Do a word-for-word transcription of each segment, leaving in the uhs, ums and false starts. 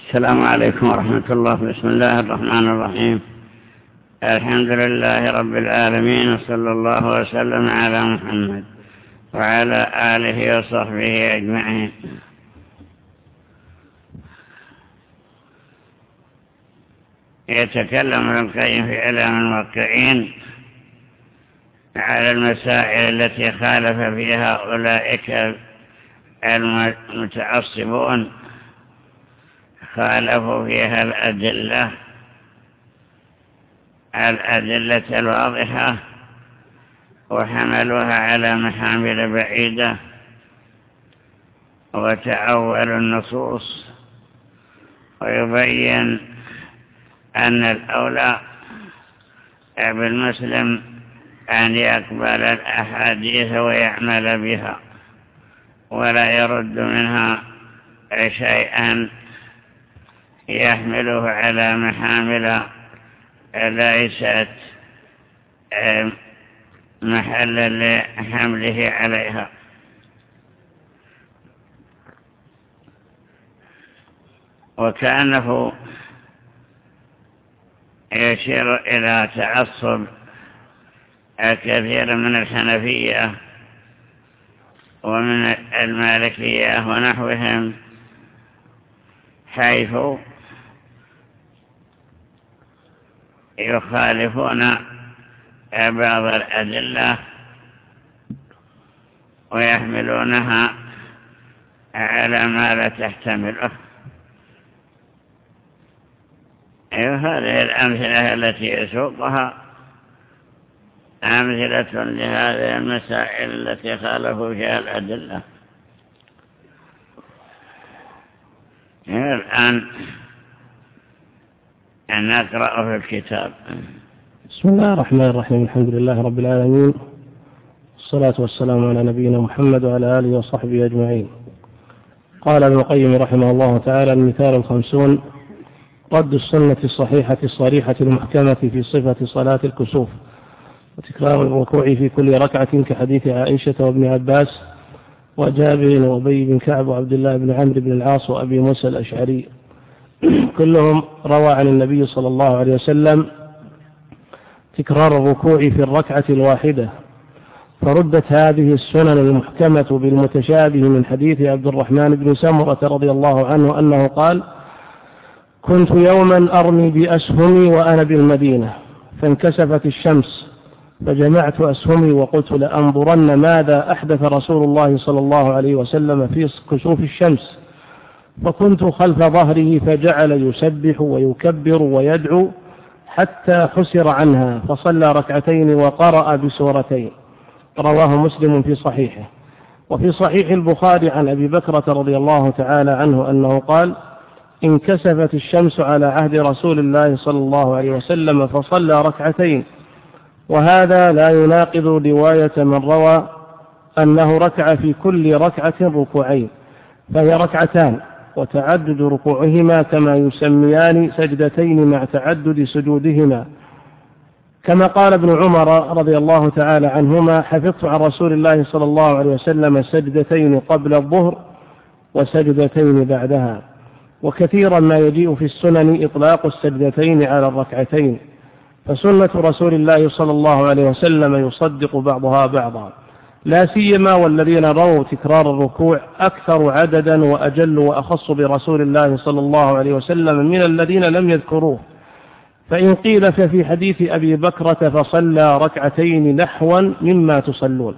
السلام عليكم ورحمة الله. بسم الله الرحمن الرحيم. الحمد لله رب العالمين، وصلى الله وسلم على محمد وعلى آله وصحبه أجمعين. يتكلم ابن القيم في إعلام الموقعين على المسائل التي خالف فيها أولئك المتعصبون، خالفوا فيها الأدلة الأدلة الواضحة وحملوها على محامل بعيدة وتأولوا النصوص، ويبين أن الأولى بالمسلم أن يقبل الأحاديث ويعمل بها ولا يرد منها شيئا يحمله على محامل ليست محلا لحمله عليها. وكأنه يشير إلى تعصب كثير من الحنفية ومن المالكية ونحوهم، حيث يخالفون بعض الأدلة ويحملونها على ما لا تحتمله. هذه الأمثلة التي يسوقها أمثلة لهذه المسائل التي خالفوا فيها الأدلة. الآن نقرأ في الكتاب. بسم الله الرحمن الرحيم. الحمد لله رب العالمين، والصلاة والسلام على نبينا محمد وعلى آله وصحبه أجمعين. قال ابن القيم رحمه الله تعالى: المثال الخمسون: رد السنة الصحيحة الصريحة المحكمة في صفة صلاة الكسوف وتكرار الركوع في كل ركعة، كحديث عائشة وابن عباس وجابر وأبي بن كعب وعبد الله بن عمرو بن العاص وأبي موسى الأشعري، كلهم روى عن النبي صلى الله عليه وسلم تكرار الركوع في الركعة الواحدة، فردت هذه السنن المحكمة بالمتشابه من حديث عبد الرحمن بن سمرة رضي الله عنه أنه قال: كنت يوما أرمي بأسهمي وأنا بالمدينة، فانكسفت الشمس فجمعت أسهمي وقلت لأنظرن ماذا أحدث رسول الله صلى الله عليه وسلم في كسوف الشمس، فكنت خلف ظهره فجعل يسبح ويكبر ويدعو حتى حسر عنها، فصلى ركعتين وقرأ بسورتين. رواه مسلم في صحيحه. وفي صحيح البخاري عن أبي بكرة رضي الله تعالى عنه أنه قال: انكسفت الشمس على عهد رسول الله صلى الله عليه وسلم فصلى ركعتين. وهذا لا يناقض رواية من روى أنه ركع في كل ركعة ركوعين، فهي ركعتان وتعدد ركوعهما كما يسميان سجدتين مع تعدد سجودهما، كما قال ابن عمر رضي الله تعالى عنهما: حفظت عن رسول الله صلى الله عليه وسلم سجدتين قبل الظهر وسجدتين بعدها. وكثيرا ما يجيء في السنن إطلاق السجدتين على الركعتين، فسنة رسول الله صلى الله عليه وسلم يصدق بعضها بعضا، لا سيما والذين رووا تكرار الركوع أكثر عددا وأجل وأخص برسول الله صلى الله عليه وسلم من الذين لم يذكروه. فإن قيل ففي حديث أبي بكرة فصلى ركعتين نحوا مما تصلون،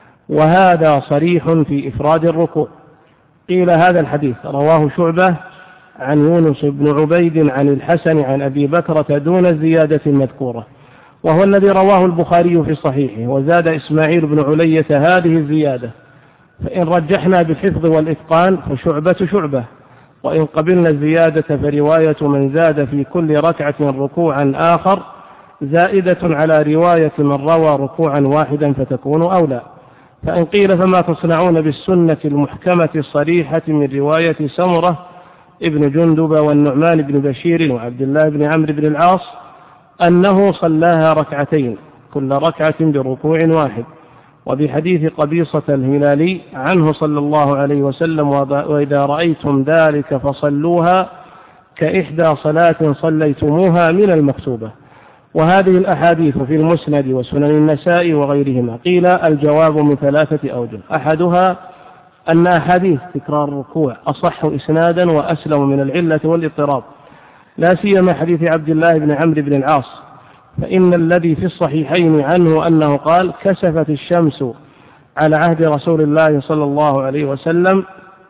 وهذا صريح في إفراد الركوع. قيل هذا الحديث رواه شعبة عن يونس بن عبيد عن الحسن عن أبي بكرة دون الزيادة المذكورة، وهو الذي رواه البخاري في صحيحه، وزاد إسماعيل بن علية هذه الزيادة. فإن رجحنا بالحفظ والإتقان فشعبة شعبة، وإن قبلنا الزيادة فرواية من زاد في كل ركعة ركوعا آخر زائدة على رواية من روى ركوعا واحدا فتكون أولى. فإن قيل فما تصنعون بالسنة المحكمة الصريحة من رواية سمرة ابن جندب والنعمان بن بشير وعبد الله بن عمرو بن العاص أنه صلاها ركعتين كل ركعة بركوع واحد، وبحديث قبيصة الهلالي عنه صلى الله عليه وسلم: وإذا رأيتم ذلك فصلوها كإحدى صلاة صليتموها من المكتوبة. وهذه الأحاديث في المسند وسنن النساء وغيرهما. قيل الجواب من ثلاثة أوجه: أحدها أن أحاديث تكرار الركوع أصح إسنادا وأسلم من العلة والاضطراب، لا سيما حديث عبد الله بن عمرو بن العاص، فإن الذي في الصحيحين عنه أنه قال: كسفت الشمس على عهد رسول الله صلى الله عليه وسلم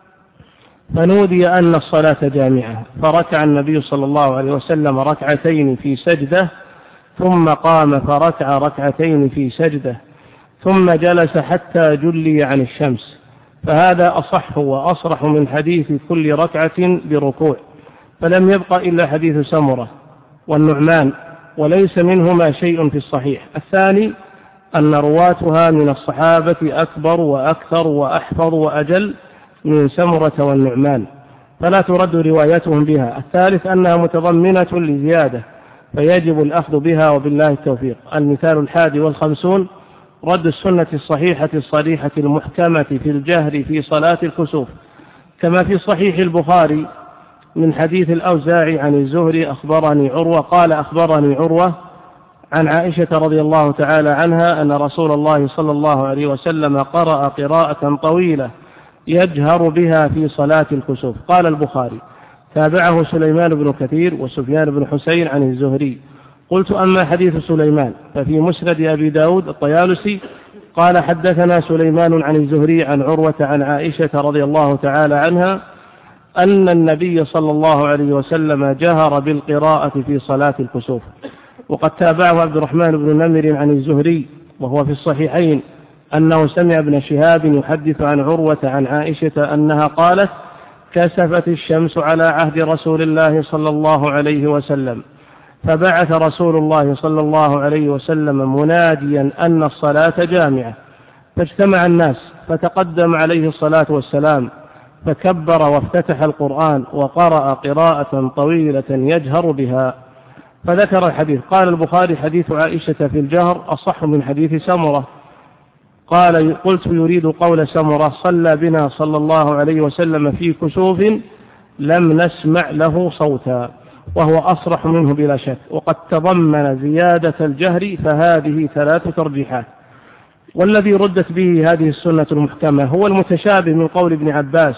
فنودي أن الصلاة جامعة، فركع النبي صلى الله عليه وسلم ركعتين في سجدة، ثم قام فركع ركعتين في سجدة، ثم جلس حتى جلي عن الشمس. فهذا أصح وأصرح من حديث كل ركعة بركوع، فلم يبق إلا حديث سمرة والنعمان، وليس منهما شيء في الصحيح. الثاني أن رواتها من الصحابة أكبر وأكثر وأحفظ وأجل من سمرة والنعمان، فلا ترد روايتهم بها. الثالث أنها متضمنة لزيادة، فيجب الأخذ بها، وبالله التوفيق. المثال الحادي والخمسون: رد السنة الصحيحة الصريحة المحكمة في الجهر في صلاة الكسوف، كما في صحيح البخاري من حديث الأوزاعي عن الزهري أخبرني عروة قال: أخبرني عروة عن عائشة رضي الله تعالى عنها أن رسول الله صلى الله عليه وسلم قرأ قراءة طويلة يجهر بها في صلاة الكسوف. قال البخاري: تابعه سليمان بن كثير وسفيان بن حسين عن الزهري. قلت: أما حديث سليمان ففي مسند أبي داود الطيالسي قال: حدثنا سليمان عن الزهري عن عروة عن عائشة رضي الله تعالى عنها أن النبي صلى الله عليه وسلم جهر بالقراءة في صلاة الكسوف. وقد تابعه عبد الرحمن بن نمر عن الزهري وهو في الصحيحين أنه سمع ابن شهاب يحدث عن عروة عن عائشة أنها قالت: كسفت الشمس على عهد رسول الله صلى الله عليه وسلم، فبعث رسول الله صلى الله عليه وسلم مناديا أن الصلاة جامعة، فاجتمع الناس، فتقدم عليه الصلاة والسلام فكبر وافتتح القرآن وقرأ قراءة طويلة يجهر بها، فذكر الحديث. قال البخاري: حديث عائشة في الجهر أصح من حديث سمرة. قال: قلت: يريد قول سمرة: صلى بنا صلى الله عليه وسلم في كسوف لم نسمع له صوتا، وهو أصرح منه بلا شك، وقد تضمن زيادة الجهر، فهذه ثلاث ترجيحات. والذي ردت به هذه السنة المحكمة هو المتشابه من قول ابن عباس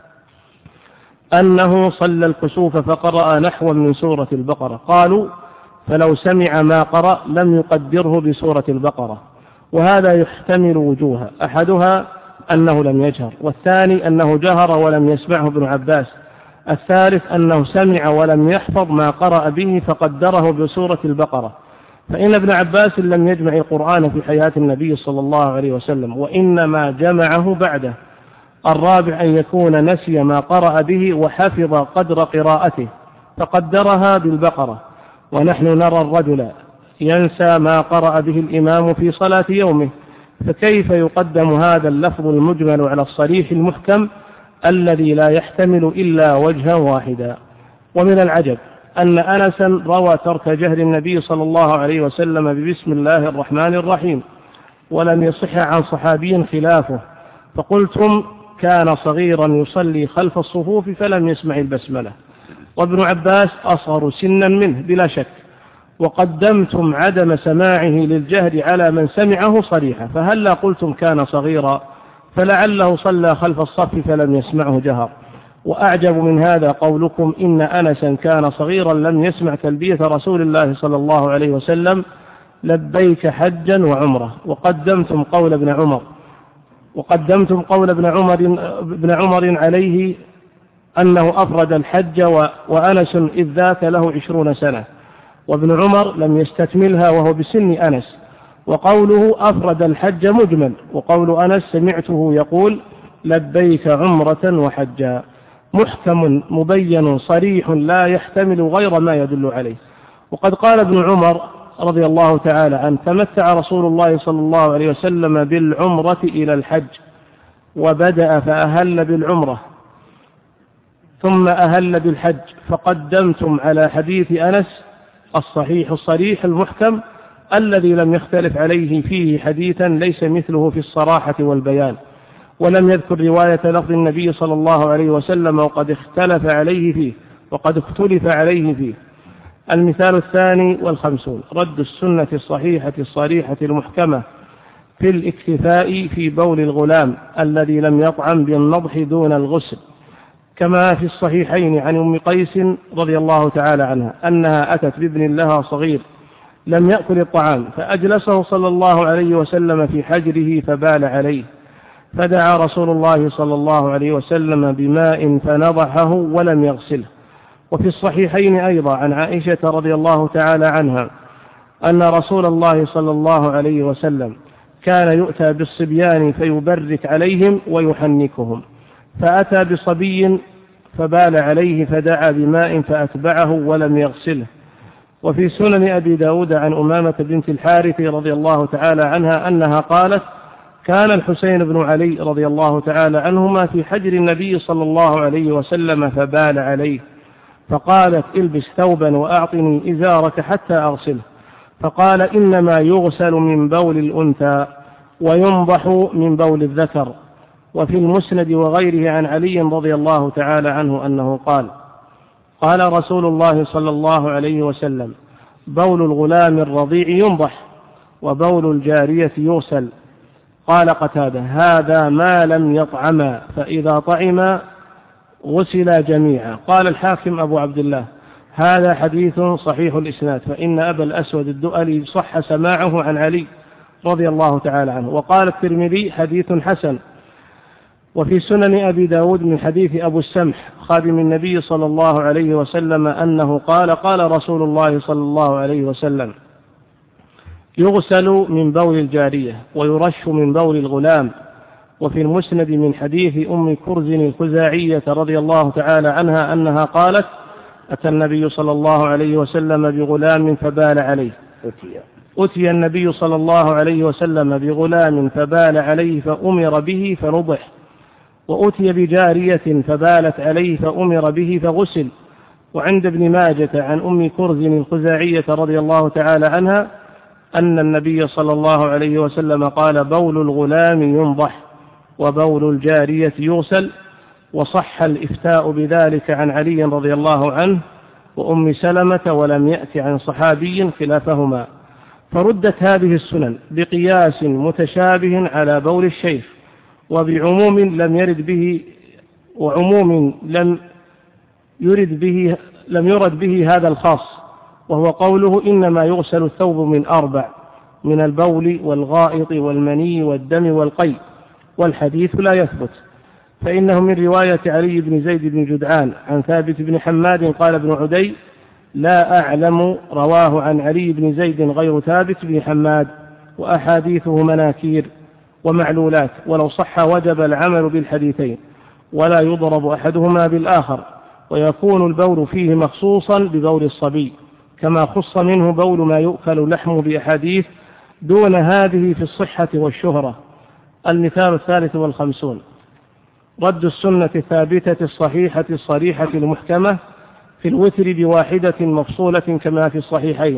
أنه صلى الكسوف فقرأ نحوا من سورة البقرة. قالوا: فلو سمع ما قرأ لم يقدره بسورة البقرة. وهذا يحتمل وجوها: أحدها أنه لم يجهر، والثاني أنه جهر ولم يسمعه ابن عباس، الثالث أنه سمع ولم يحفظ ما قرأ به فقدره بسورة البقرة، فإن ابن عباس لم يجمع القرآن في حياة النبي صلى الله عليه وسلم، وإنما جمعه بعده. الرابع أن يكون نسي ما قرأ به وحفظ قدر قراءته فقدرها بالبقرة، ونحن نرى الرجل ينسى ما قرأ به الإمام في صلاة يومه، فكيف يقدم هذا اللفظ المجمل على الصريح المحكم الذي لا يحتمل إلا وجها واحدا؟ ومن العجب أن أنسا روى ترك جهر النبي صلى الله عليه وسلم ببسم الله الرحمن الرحيم، ولم يصح عن صحابي خلافه، فقلتم كان صغيرا يصلي خلف الصفوف فلم يسمع البسملة، وابن عباس أصغر سنا منه بلا شك، وقدمتم عدم سماعه للجهر على من سمعه صريحا، فهلا قلتم كان صغيرا فلعله صلى خلف الصف فلم يسمعه جهر. وأعجب من هذا قولكم إن أنسا كان صغيرا لم يسمع تلبية رسول الله صلى الله عليه وسلم لبيك حجا وعمرة، وقدمتم قول ابن عمر وقدمتم قول ابن عمر ابن عمر عليه أنه أفرد الحج وأنس إذ ذاك له عشرون سنة، وابن عمر لم يستكملها وهو بسن أنس، وقوله أفرد الحج مجمل، وقول أنس سمعته يقول لبيك عمرة وحجا، محكم مبين صريح لا يحتمل غير ما يدل عليه. وقد قال ابن عمر رضي الله تعالى عنه: تمتع رسول الله صلى الله عليه وسلم بالعمرة إلى الحج، وبدأ فأهل بالعمرة ثم أهل بالحج، فقدمتم على حديث أنس الصحيح الصريح المحكم الذي لم يختلف عليه فيه حديثا ليس مثله في الصراحة والبيان، ولم يذكر رواية لفظ النبي صلى الله عليه وسلم وقد اختلف عليه فيه، وقد اختلف عليه فيه. المثال الثاني والخمسون: رد السنة الصحيحة الصريحة المحكمة في الاكتفاء في بول الغلام الذي لم يطعم بالنضح دون الغسل، كما في الصحيحين عن أم قيس رضي الله تعالى عنها أنها أتت بابن لها صغير لم يأكل الطعام فأجلسه صلى الله عليه وسلم في حجره فبال عليه، فدعا رسول الله صلى الله عليه وسلم بماء فنضحه ولم يغسله. وفي الصحيحين أيضا عن عائشة رضي الله تعالى عنها أن رسول الله صلى الله عليه وسلم كان يؤتى بالصبيان فيبرك عليهم ويحنكهم، فأتى بصبي فبال عليه فدعا بماء فأتبعه ولم يغسله. وفي سنن أبي داود عن أمامة بنت الحارث رضي الله تعالى عنها أنها قالت: كان الحسين بن علي رضي الله تعالى عنهما في حجر النبي صلى الله عليه وسلم فبال عليه، فقالت: البس ثوبا وأعطني إزارك حتى أغسله، فقال: إنما يغسل من بول الأنثى وينضح من بول الذكر. وفي المسند وغيره عن علي رضي الله تعالى عنه أنه قال: قال رسول الله صلى الله عليه وسلم: بول الغلام الرضيع ينضح وبول الجارية يغسل. قال قتادة: هذا ما لم يطعما، فإذا طعما غسلا جميعا. قال الحاكم أبو عبد الله: هذا حديث صحيح الإسناد، فإن أبا الأسود الدؤلي صح سماعه عن علي رضي الله تعالى عنه. وقال الترمذي: حديث حسن. وفي سنن أبي داود من حديث أبو السمح خادم النبي صلى الله عليه وسلم أنه قال: قال رسول الله صلى الله عليه وسلم: يغسل من بول الجارية ويرش من بول الغلام. وفي المسند من حديث أم كرز الخزاعية رضي الله تعالى عنها أنها قالت: أتى النبي صلى الله عليه وسلم بغلام فبال عليه. أتي النبي صلى الله عليه وسلم بغلام فبال عليه فأمر به فنضح، وأتي بجارية فبالت عليه فأمر به فغسل. وعند ابن ماجة عن أم كرز الخزاعية رضي الله تعالى عنها أن النبي صلى الله عليه وسلم قال: بول الغلام ينضح وبول الجارية يغسل. وصح الإفتاء بذلك عن علي رضي الله عنه وأم سلمة، ولم يأتي عن صحابي خلافهما. فردت هذه السنن بقياس متشابه على بول الشيخ، وبعموم لم يرد به وعموم لم يرد به لم يرد به هذا الخاص، وهو قوله: إنما يغسل الثوب من أربع: من البول والغائط والمني والدم والقيء. والحديث لا يثبت، فإنه من رواية علي بن زيد بن جدعان عن ثابت بن حماد قال ابن عدي: لا أعلم رواه عن علي بن زيد غير ثابت بن حماد، وأحاديثه مناكير ومعلولات، ولو صح وجب العمل بالحديثين ولا يضرب أحدهما بالآخر، ويكون البول فيه مخصوصا ببول الصبي كما خص منه بول ما يؤكل لحمه بأحاديث دون هذه في الصحة والشهرة. المثال الثالث والخمسون: رد السنة الثابتة الصحيحة الصريحة المحكمة في الوتر بواحدة مفصولة كما في الصحيحين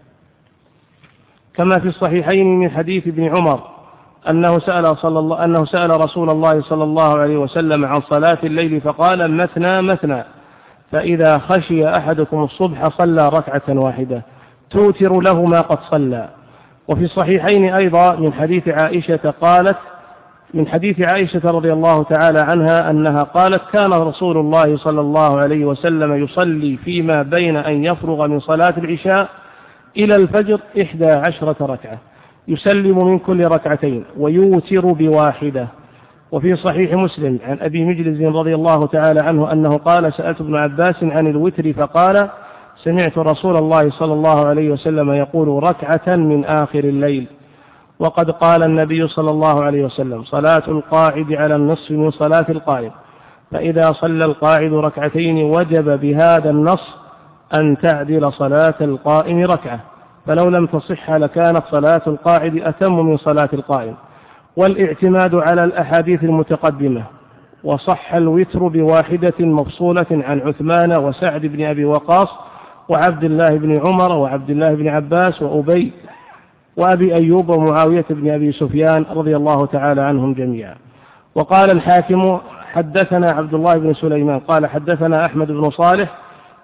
كما في الصحيحين من حديث ابن عمر أنه سأل, صلى الله أنه سأل رسول الله صلى الله عليه وسلم عن صلاة الليل فقال: مثنى مثنى، فإذا خشي أحدكم الصبح صلى ركعة واحدة توتر له ما قد صلى. وفي الصحيحين أيضا من حديث عائشة قالت من حديث عائشة رضي الله تعالى عنها أنها قالت: كان رسول الله صلى الله عليه وسلم يصلي فيما بين أن يفرغ من صلاة العشاء إلى الفجر إحدى عشرة ركعة، يسلم من كل ركعتين ويوتر بواحدة. وفي صحيح مسلم عن أبي مجلس رضي الله تعالى عنه أنه قال: سألت ابن عباس عن الوتر فقال: سمعت رسول الله صلى الله عليه وسلم يقول: ركعة من آخر الليل. وقد قال النبي صلى الله عليه وسلم: صلاة القاعد على النصف من صلاة القائم، فإذا صلى القاعد ركعتين وجب بهذا النص أن تعدل صلاة القائم ركعة، فلو لم تصح لكانت صلاة القاعد أتم من صلاة القائم. والاعتماد على الأحاديث المتقدمة. وصح الوتر بواحدة مفصولة عن عثمان وسعد بن أبي وقاص وعبد الله بن عمر وعبد الله بن عباس وأبي وأبي أيوب ومعاوية بن أبي سفيان رضي الله تعالى عنهم جميعا. وقال الحاكم: حدثنا عبد الله بن سليمان قال حدثنا أحمد بن صالح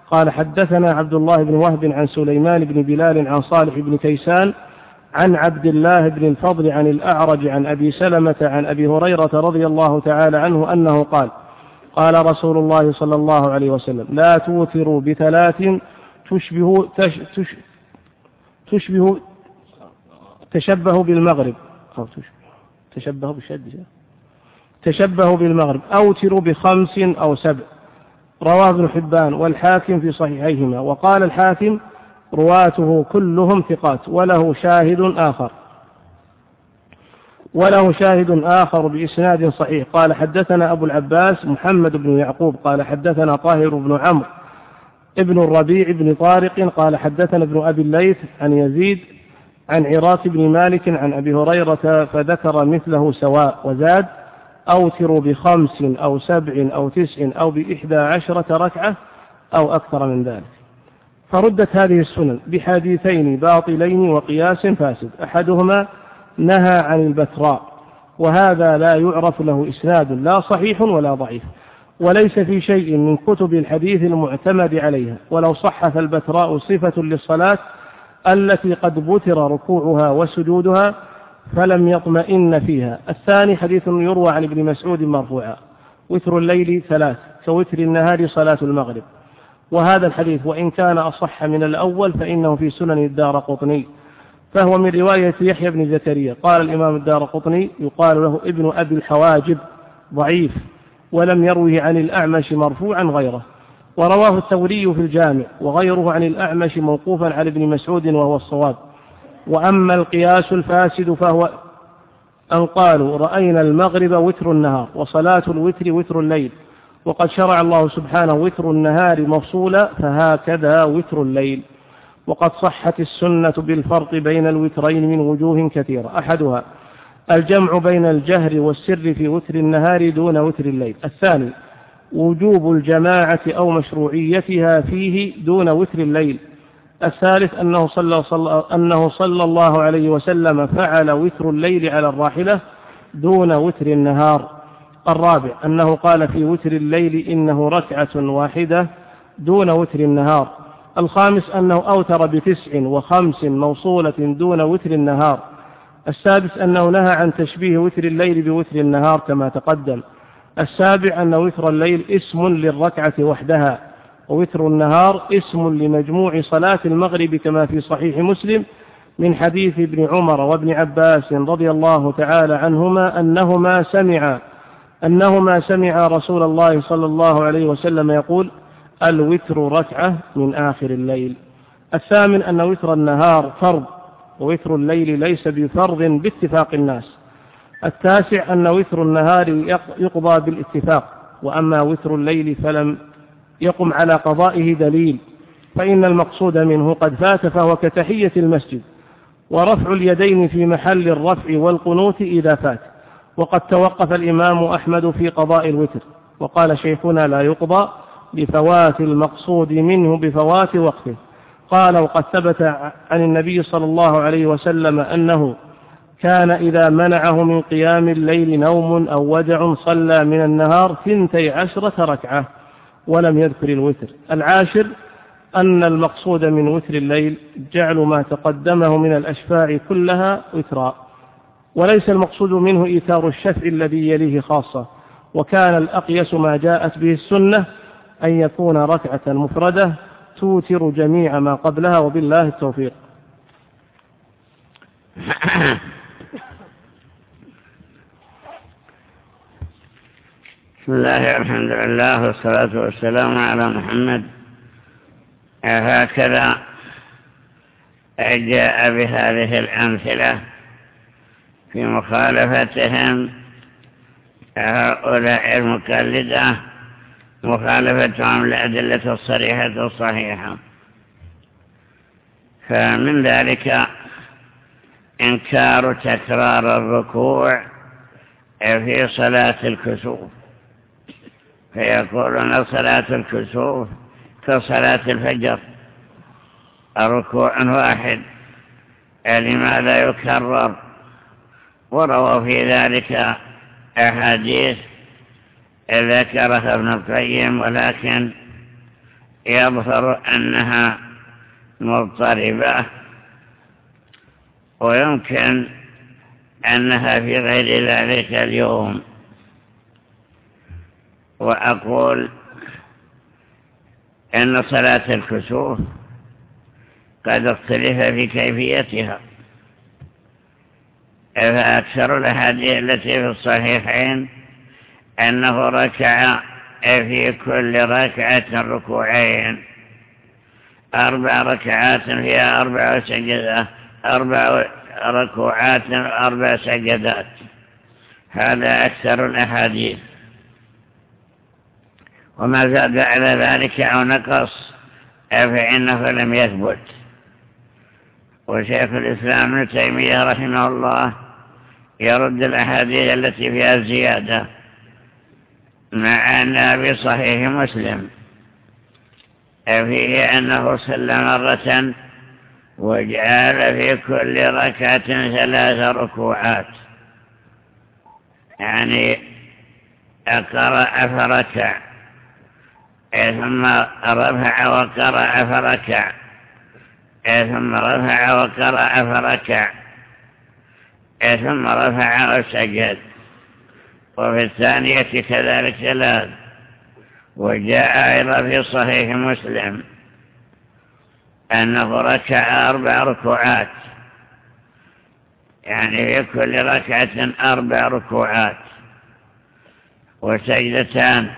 قال حدثنا عبد الله بن وهب عن سليمان بن بلال عن صالح بن كيسان عن عبد الله بن الفضل عن الأعرج عن أبي سلمة عن أبي هريرة رضي الله تعالى عنه أنه قال قال رسول الله صلى الله عليه وسلم لا توتروا بثلاث تشبه تش تش تشبه تشبه بالمغرب أو تشبه تشبه بالشد تشبه بالمغرب أوتروا بخمس أو سبع. رواه ابن حبان والحاكم في صحيحيهما. وقال الحاكم رواته كلهم ثقات وله شاهد آخر وله شاهد آخر بإسناد صحيح. قال حدثنا أبو العباس محمد بن يعقوب قال حدثنا طاهر بن عمرو ابن الربيع بن طارق قال حدثنا ابن أبي الليث عن يزيد عن عراك بن مالك عن أبي هريرة فذكر مثله سواء وزاد أوتروا بخمس أو سبع أو تسع أو بإحدى عشرة ركعة أو أكثر من ذلك. فردت هذه السنن بحديثين باطلين وقياس فاسد. أحدهما نهى عن البتراء وهذا لا يعرف له إسناد لا صحيح ولا ضعيف وليس في شيء من كتب الحديث المعتمد عليها. ولو صح فالبتراء صفة للصلاة التي قد بتر ركوعها وسجودها فلم يطمئن فيها. الثاني حديث يروى عن ابن مسعود مرفوعا وتر الليل ثلاث كوتر النهار صلاة المغرب. وهذا الحديث وإن كان أصح من الأول فإنه في سنن الدارقطني فهو من رواية يحيى بن زكريا. قال الإمام الدارقطني يقال له ابن أبي الحواجب ضعيف ولم يروه عن الأعمش مرفوعا غيره. ورواه الثوري في الجامع وغيره عن الأعمش موقوفا على ابن مسعود وهو الصواب. وأما القياس الفاسد فهو أن قالوا رأينا المغرب وتر النهار وصلاة الوتر وتر الليل وقد شرع الله سبحانه وتر النهار مفصولا فهكذا وتر الليل. وقد صحت السنة بالفرق بين الوترين من وجوه كثيرة. أحدها الجمع بين الجهر والسر في وتر النهار دون وتر الليل. الثاني وجوب الجماعة أو مشروعيتها فيه دون وتر الليل. الثالث أنه صلى, صلى, أنه صلى الله عليه وسلم فعل وتر الليل على الراحلة دون وتر النهار. الرابع أنه قال في وتر الليل إنه ركعة واحدة دون وتر النهار. الخامس أنه أوتر بتسع وخمس موصولة دون وتر النهار. السادس أنه نهى عن تشبيه وتر الليل بوتر النهار كما تقدم. السابع أن وتر الليل اسم للركعة وحدها ووتر النهار اسم لمجموع صلاة المغرب كما في صحيح مسلم من حديث ابن عمر وابن عباس رضي الله تعالى عنهما أنهما سمع أنهما سمع رسول الله صلى الله عليه وسلم يقول الوتر ركعة من آخر الليل. الثامن أن وتر النهار فرض ووتر الليل ليس بفرض باتفاق الناس. التاسع أن وتر النهار يقضى بالاتفاق وأما وتر الليل فلم يقم على قضائه دليل فإن المقصود منه قد فات فهو كتحية المسجد ورفع اليدين في محل الرفع والقنوت إذا فات. وقد توقف الإمام أحمد في قضاء الوتر وقال شيخنا لا يقضى لفوات المقصود منه بفوات وقته. قال وقد ثبت عن النبي صلى الله عليه وسلم أنه كان إذا منعه من قيام الليل نوم أو وجع صلى من النهار ثنتي عشرة ركعة ولم يذكر الوتر. العاشر أن المقصود من وتر الليل جعل ما تقدمه من الأشفاع كلها وترا وليس المقصود منه إيثار الشفع الذي يليه خاصة. وكان الأقيس ما جاءت به السنة أن يكون ركعة مفردة توتر جميع ما قبلها وبالله التوفيق. بسم الله الحمد لله والصلاة والسلام على محمد. هكذا جاء بهذه الأمثلة في مخالفتهم هؤلاء المقلدة مخالفتهم للأدلة الصريحة الصحيحة. فمن ذلك إنكار تكرار الركوع في صلاة الكسوف فيقولون صلاة الكسوف كصلاة الفجر ركوع واحد لماذا يكرر؟ ورووا في ذلك أحاديث ذكرها ابن القيم ولكن يظهر أنها مضطربة، ويمكن أنها في غير ذلك اليوم. وأقول إن صلاة الكسوف قد اختلف في كيفيتها، فأكثر الأحاديث التي في الصحيحين أنه ركع في كل ركعة ركوعين، أربع ركعات فيها أربع سجدات، أربع ركوعات أربع سجدات. هذا أكثر الأحاديث، وما زاد على ذلك أو نقص فإنه لم يثبت. وشيخ الإسلام ابن تيمية رحمه الله يرد الأحاديث التي فيها الزيادة مع أنها في صحيح مسلم فيه أنه صلى مرة وجعل في كل ركعة ثلاث ركوعات، يعني قرأ فركع ثم رفع وقرأ فركع ثم رفع وقرأ فركع ثم رفع وسجد. وفي الثانية كذلك ثلاث. وجاء أيضا في صحيح مسلم أنه ركع أربع ركوعات، يعني في كل ركعة أربع ركوعات وسجدتان.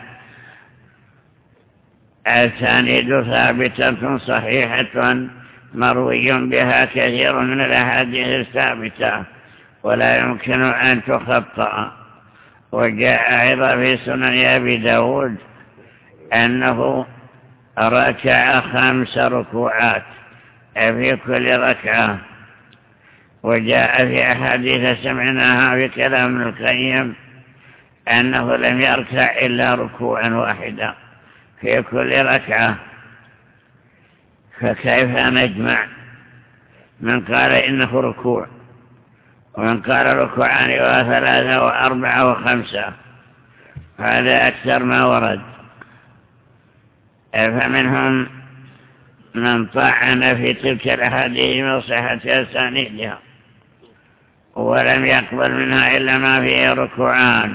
الأسانيد ثابتة صحيحة مروي بها كثير من الأحاديث الثابتة ولا يمكن أن تخطأ. وجاء أيضا في سنن أبي داود أنه ركع خمس ركوعات في كل ركعة. وجاء في أحاديث سمعناها في كلام ابن القيم أنه لم يركع إلا ركوعا واحدا في كل ركعة. فكيف نجمع؟ من قال إنه ركوع، ومن قال ركوعان وثلاثة وأربعة وخمسة، هذا أكثر ما ورد. فمنهم من طعن في تلك الأحاديث من صحة أسانيدها ولم يقبل منها إلا ما فيه ركوعان.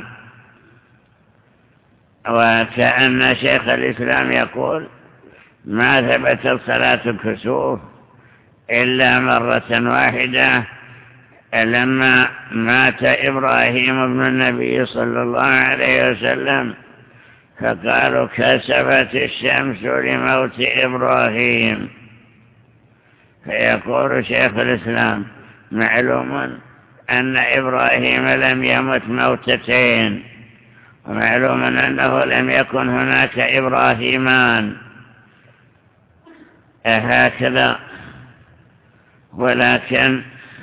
وكأن شيخ الإسلام يقول ما ثبتت صلاة الكسوف إلا مرة واحدة لما مات إبراهيم ابن النبي صلى الله عليه وسلم، فقالوا كسفت الشمس لموت إبراهيم. فيقول شيخ الإسلام معلوم أن إبراهيم لم يمت موتتين، ومعلوم أنه لم يكن هناك إبراهيمان هكذا. ولكن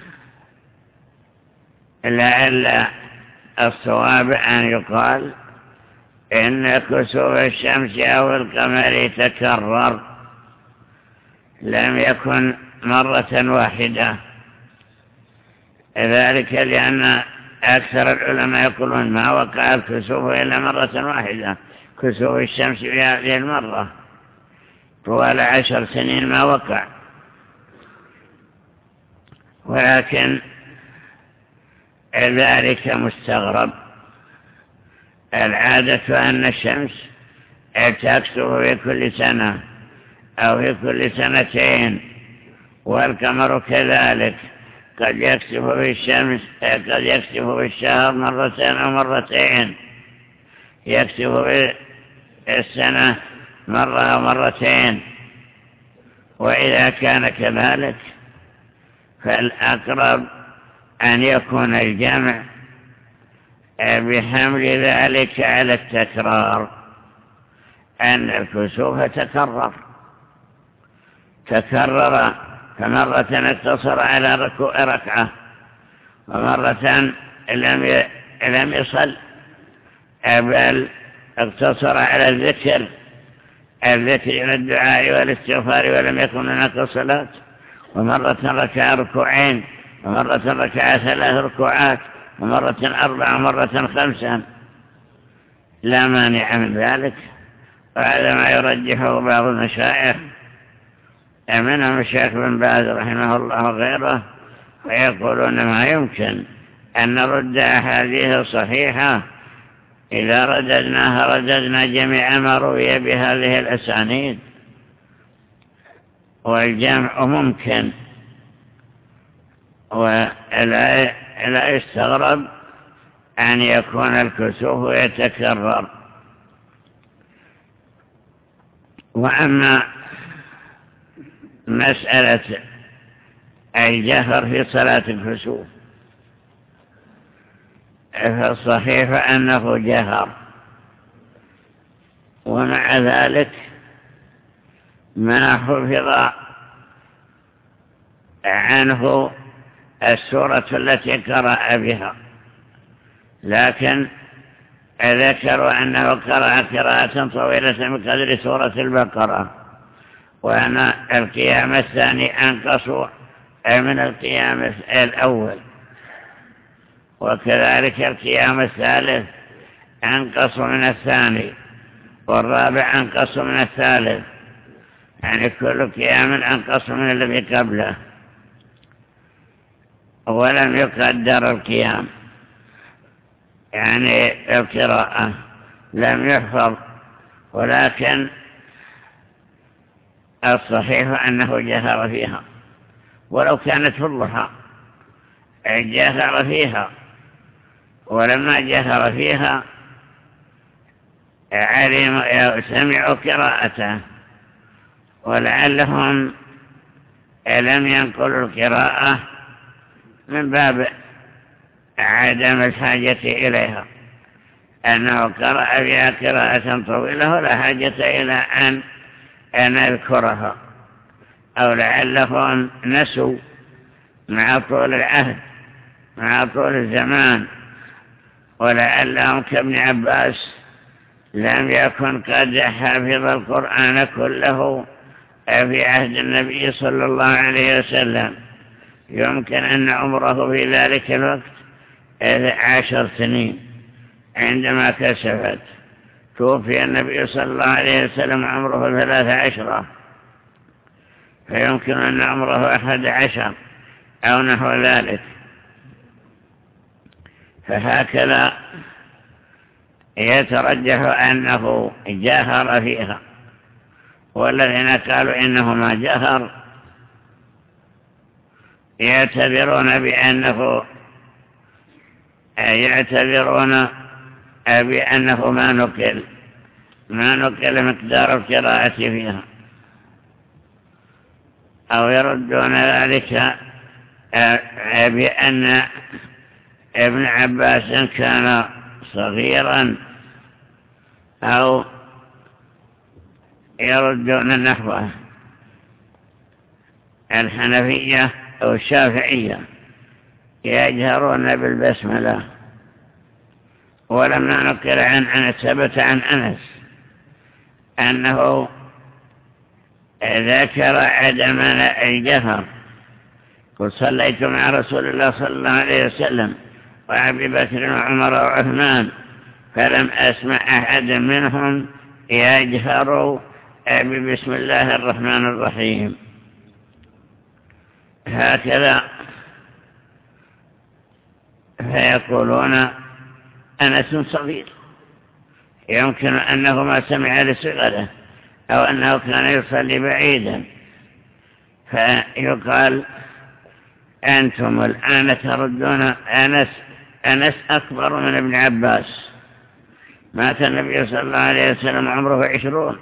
لعل الصواب أن يقال إن كسوف الشمس أو القمر تكرر، لم يكن مرة واحدة. ذلك لأن أكثر العلماء يقولون ما وقع الكسوف إلا مرة واحدة، كسوف الشمس في هذه المرة طوال عشر سنين ما وقع. ولكن ذلك مستغرب. العادة أن الشمس تكسف في كل سنة أو في كل سنتين، والقمر كذلك قد يكسف في الشمس قد يكسف في الشهر مرتين أو مرتين، يكسف في السنة مرة أو مرتين. وإذا كان كذلك فالأقرب أن يكون الجمع بحمل ذلك على التكرار، أن الكسوف تكرر تكرر فمرة اقتصر على ركوع ركعة، ومرة لم لم يصل بل اقتصر على الذكر الذكر والدعاء والاستغفار ولم يكن هناك صلاة، ومرة ركع ركوعين، ومرة ركع ثلاث ركوعات، ومرة أربع ومرة خمسة. لا مانع من ذلك، وهذا ما يرجحه بعض المشايخ منهم الشيخ بن باز رحمه الله وغيره، ويقولون ما يمكن أن نرد أحاديث صحيحة، إذا رددناها رددنا جميع ما روي بهذه الأسانيد، والجمع ممكن. ولا يستغرب أن يكون الكسوف يتكرر. وأما مسألة الجهر في صلاة الكسوف فالصحيح أنه جهر، ومع ذلك ما حفظ عنه السورة التي قرأ بها، لكن ذكروا أنه قرأ قراءة طويلة بقدر سورة البقرة، وأن القيام الثاني أنقص من القيام الأول، وكذلك القيام الثالث أنقص من الثاني، والرابع أنقص من الثالث، يعني كل قيام أنقص من الذي قبله، ولم يقدر القيام يعني القراءة لم يحفظ، ولكن الصحيح أنه جهر فيها، ولو كانت في الضحى جهر فيها، ولما جهر فيها علم سمعوا قراءته، ولعلهم لم ينقلوا القراءة من باب عدم الحاجة إليها، أنه قرأ بها قراءة طويلة ولا حاجة إلى أن نذكرها، أو لعلهم نسوا مع طول العهد مع طول الزمان، ولعلهم كابن عباس لم يكن قد حفظ القرآن كله في عهد النبي صلى الله عليه وسلم، يمكن أن عمره في ذلك الوقت عشر سنين عندما كسفت، توفي النبي صلى الله عليه وسلم عمره ثلاث عشرة، فيمكن أن عمره أحد عشر أو نحو ذلك. فهكذا يترجح أنه جهر فيها، والذين قالوا إنه ما جهر يعتبرون بأنه يعتبرون بأنه ما نقل ما نقل مقدار القراءة فيها، أو يردون ذلك بأن ابن عباس كان صغيرا، أو يردون نحوه. الحنفية أو الشافعية يجهرون بالبسملة، ولما نقل عن أنس ثبت عن أنس أنه ذكر عدم الجهر، قل صليت مع رسول الله صلى الله عليه وسلم وأبي بكر وعمر وعثمان فلم أسمع أحد منهم يجهر بسم الله الرحمن الرحيم. هكذا فيقولون أنس صغير، يمكن أنه ما سمع لصغره، أو أنه كان يصلي بعيدا، فيقال أنتم الآن تردون أنس أنس أكبر من ابن عباس، مات النبي صلى الله عليه وسلم عمره عشرون،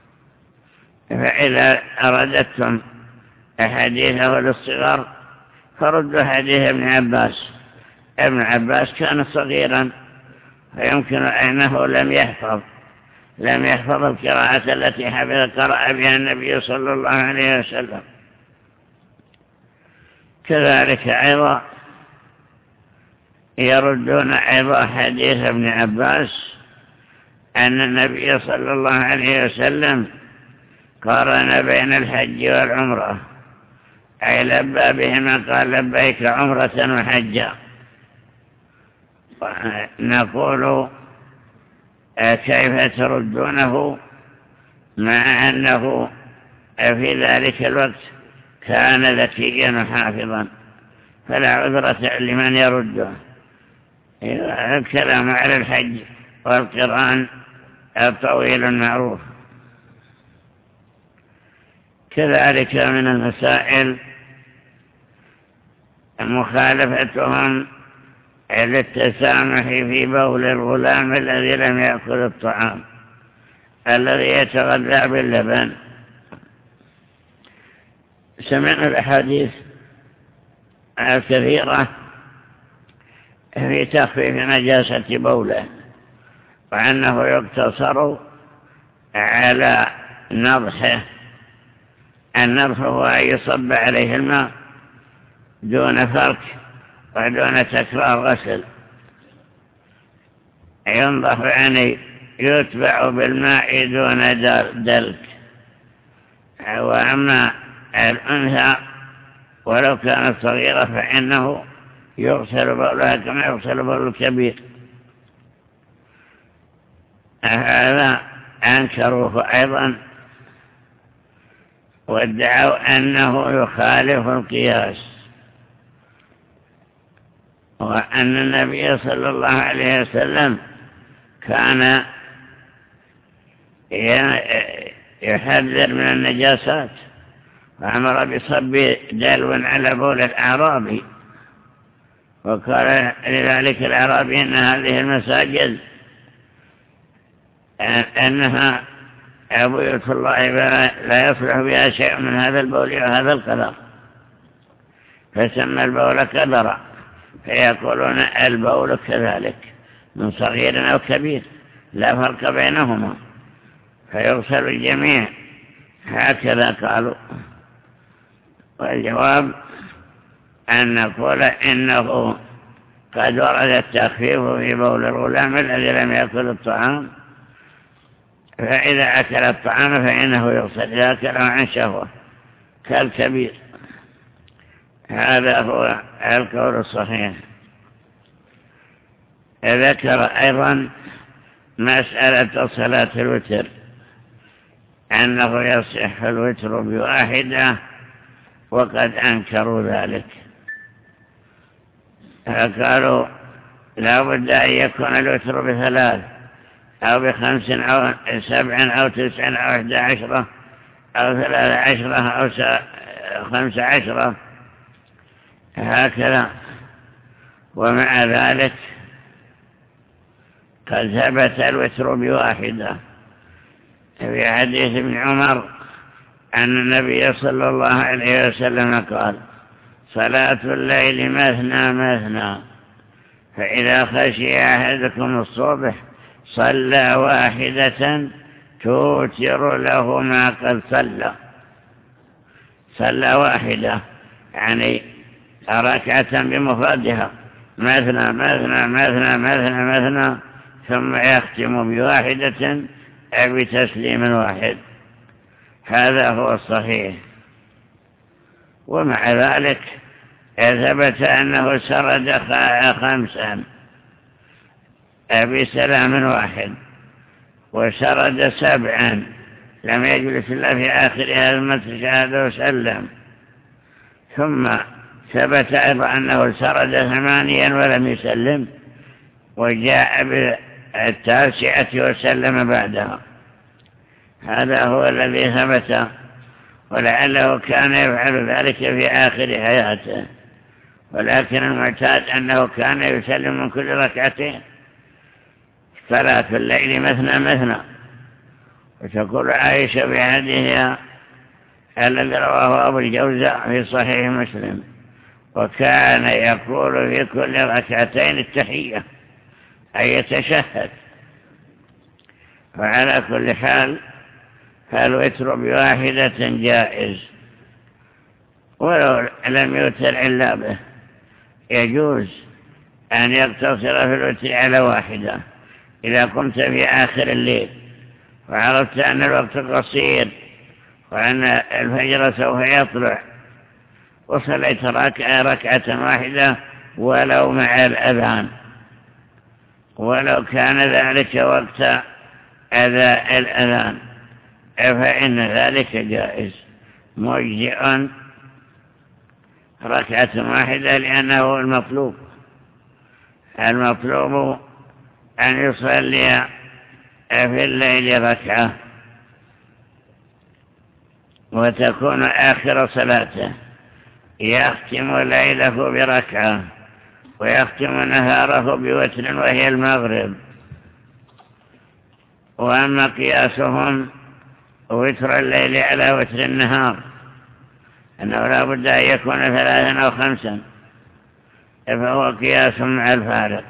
فإذا أردتم حديثه للصغار فردوا حديث ابن عباس. ابن عباس كان صغيرا، فيمكن أنه لم يحفظ لم يحفظ القراءة التي حفظ قرأ بها النبي صلى الله عليه وسلم. كذلك أيضا يردون أيضا حديث ابن عباس أن النبي صلى الله عليه وسلم قارن بين الحج والعمرة، أي لبى بهما، قال لبيك عمرة وحجا. نقول كيف تردونه مع أنه في ذلك الوقت كان ذكيا وحافظا، فلا عذرة لمن يرده. الكلام على الحج والقران الطويل المعروف. كذلك من المسائل مخالفتهم للتسامح في بول الغلام الذي لم يأكل الطعام الذي يتغذى باللبن. سمعنا الأحاديث الكثيرة في تخفيف نجاسة بوله، وأنه يقتصر على نضحه. النضح هو أن يصب عليه الماء دون فرك ودون تكرار غسل، ينضح يعني يتبع بالماء دون دلك. وأما الأنثى ولو كانت صغيرة فإنه يغسل بولها كما يغسل بول الكبير. هذا أنكروه أيضا وادعوا أنه يخالف القياس، وأن النبي صلى الله عليه وسلم كان يحذر من النجاسات، وأمر بصب دلو على بول الأعرابي، وقال لذلك الأعرابي إن هذه المساجد أنها بيوت الله لا يصلح بها شيء من هذا البول وهذا القدر، فسمى البول قدرا، فيقولون البول كذلك من صغير أو كبير لا فرق بينهما، فيغسل الجميع، هكذا قالوا. والجواب أن نقول إنه قد ورد التخفيف في بول الغلام الذي لم يأكل الطعام، فإذا أكل الطعام فإنه يغسل إذا أكله عن شهوة كالكبير. هذا هو القول الصحيح. ذكر أيضا مسألة صلاة الوتر، أنه يصح الوتر بواحدة، وقد أنكروا ذلك، فقالوا لا بد أن يكون الوتر بثلاث أو بخمس أو سبع أو تسع أو إحدى عشرة أو ثلاث عشرة أو خمس عشرة، هكذا. ومع ذلك قد ثبت الوتر بواحدة في حديث ابن عمر أن النبي صلى الله عليه وسلم قال: صلاة الليل مثنى مثنى، فإذا خشي أحدكم الصبح صلى واحدة توتر له ما قد صلى. صلى واحدة يعني ركعة بمفردها، مثنى مثنى مثنى مثنى مثنى، ثم يختم بواحدة بتسليم واحد. هذا هو الصحيح. ومع ذلك ثبت أنه سرد خمسا بسلام واحد، وسرد سبعا لم يجلس إلا في آخر هذا المسجد وسلم. ثم ثبت أيضا أنه سرد ثمانيا ولم يسلم، وجاء بالتاسعة وسلم بعدها. هذا هو الذي ثبت، ولعله كان يفعل ذلك في آخر حياته، ولكن المعتاد أنه كان يسلم من كل ركعتين. صلاة الليل مثنى مثنى. وتقول عائشة بحديثها الذي رواه أبو الجوزاء في صحيح مسلم: وكان يقول في كل ركعتين التحية، أي يتشهد. وعلى كل حال فالوتر بواحدة جائز، ولو لم يوتر إلا به يجوز أن يقتصر في الوتر على واحدة. إذا قمت في آخر الليل وعرفت أن الوقت قصير وأن الفجر سوف يطلع، وصليت ركعة واحدة ولو مع الأذان، ولو كان ذلك وقت أذى الأذان، فإن ذلك جائز مجزئ ركعة واحدة، لأنه المطلوب المطلوب أن يصلي في الليل ركعة وتكون آخر صلاته، يختم ليله بركعة ويختم نهاره بوتر وهي المغرب. وأما قياسهم وتر الليل على وتر النهار أنه لا بد أن يكون ثلاثا أو خمسا، فهو قياس مع الفارق.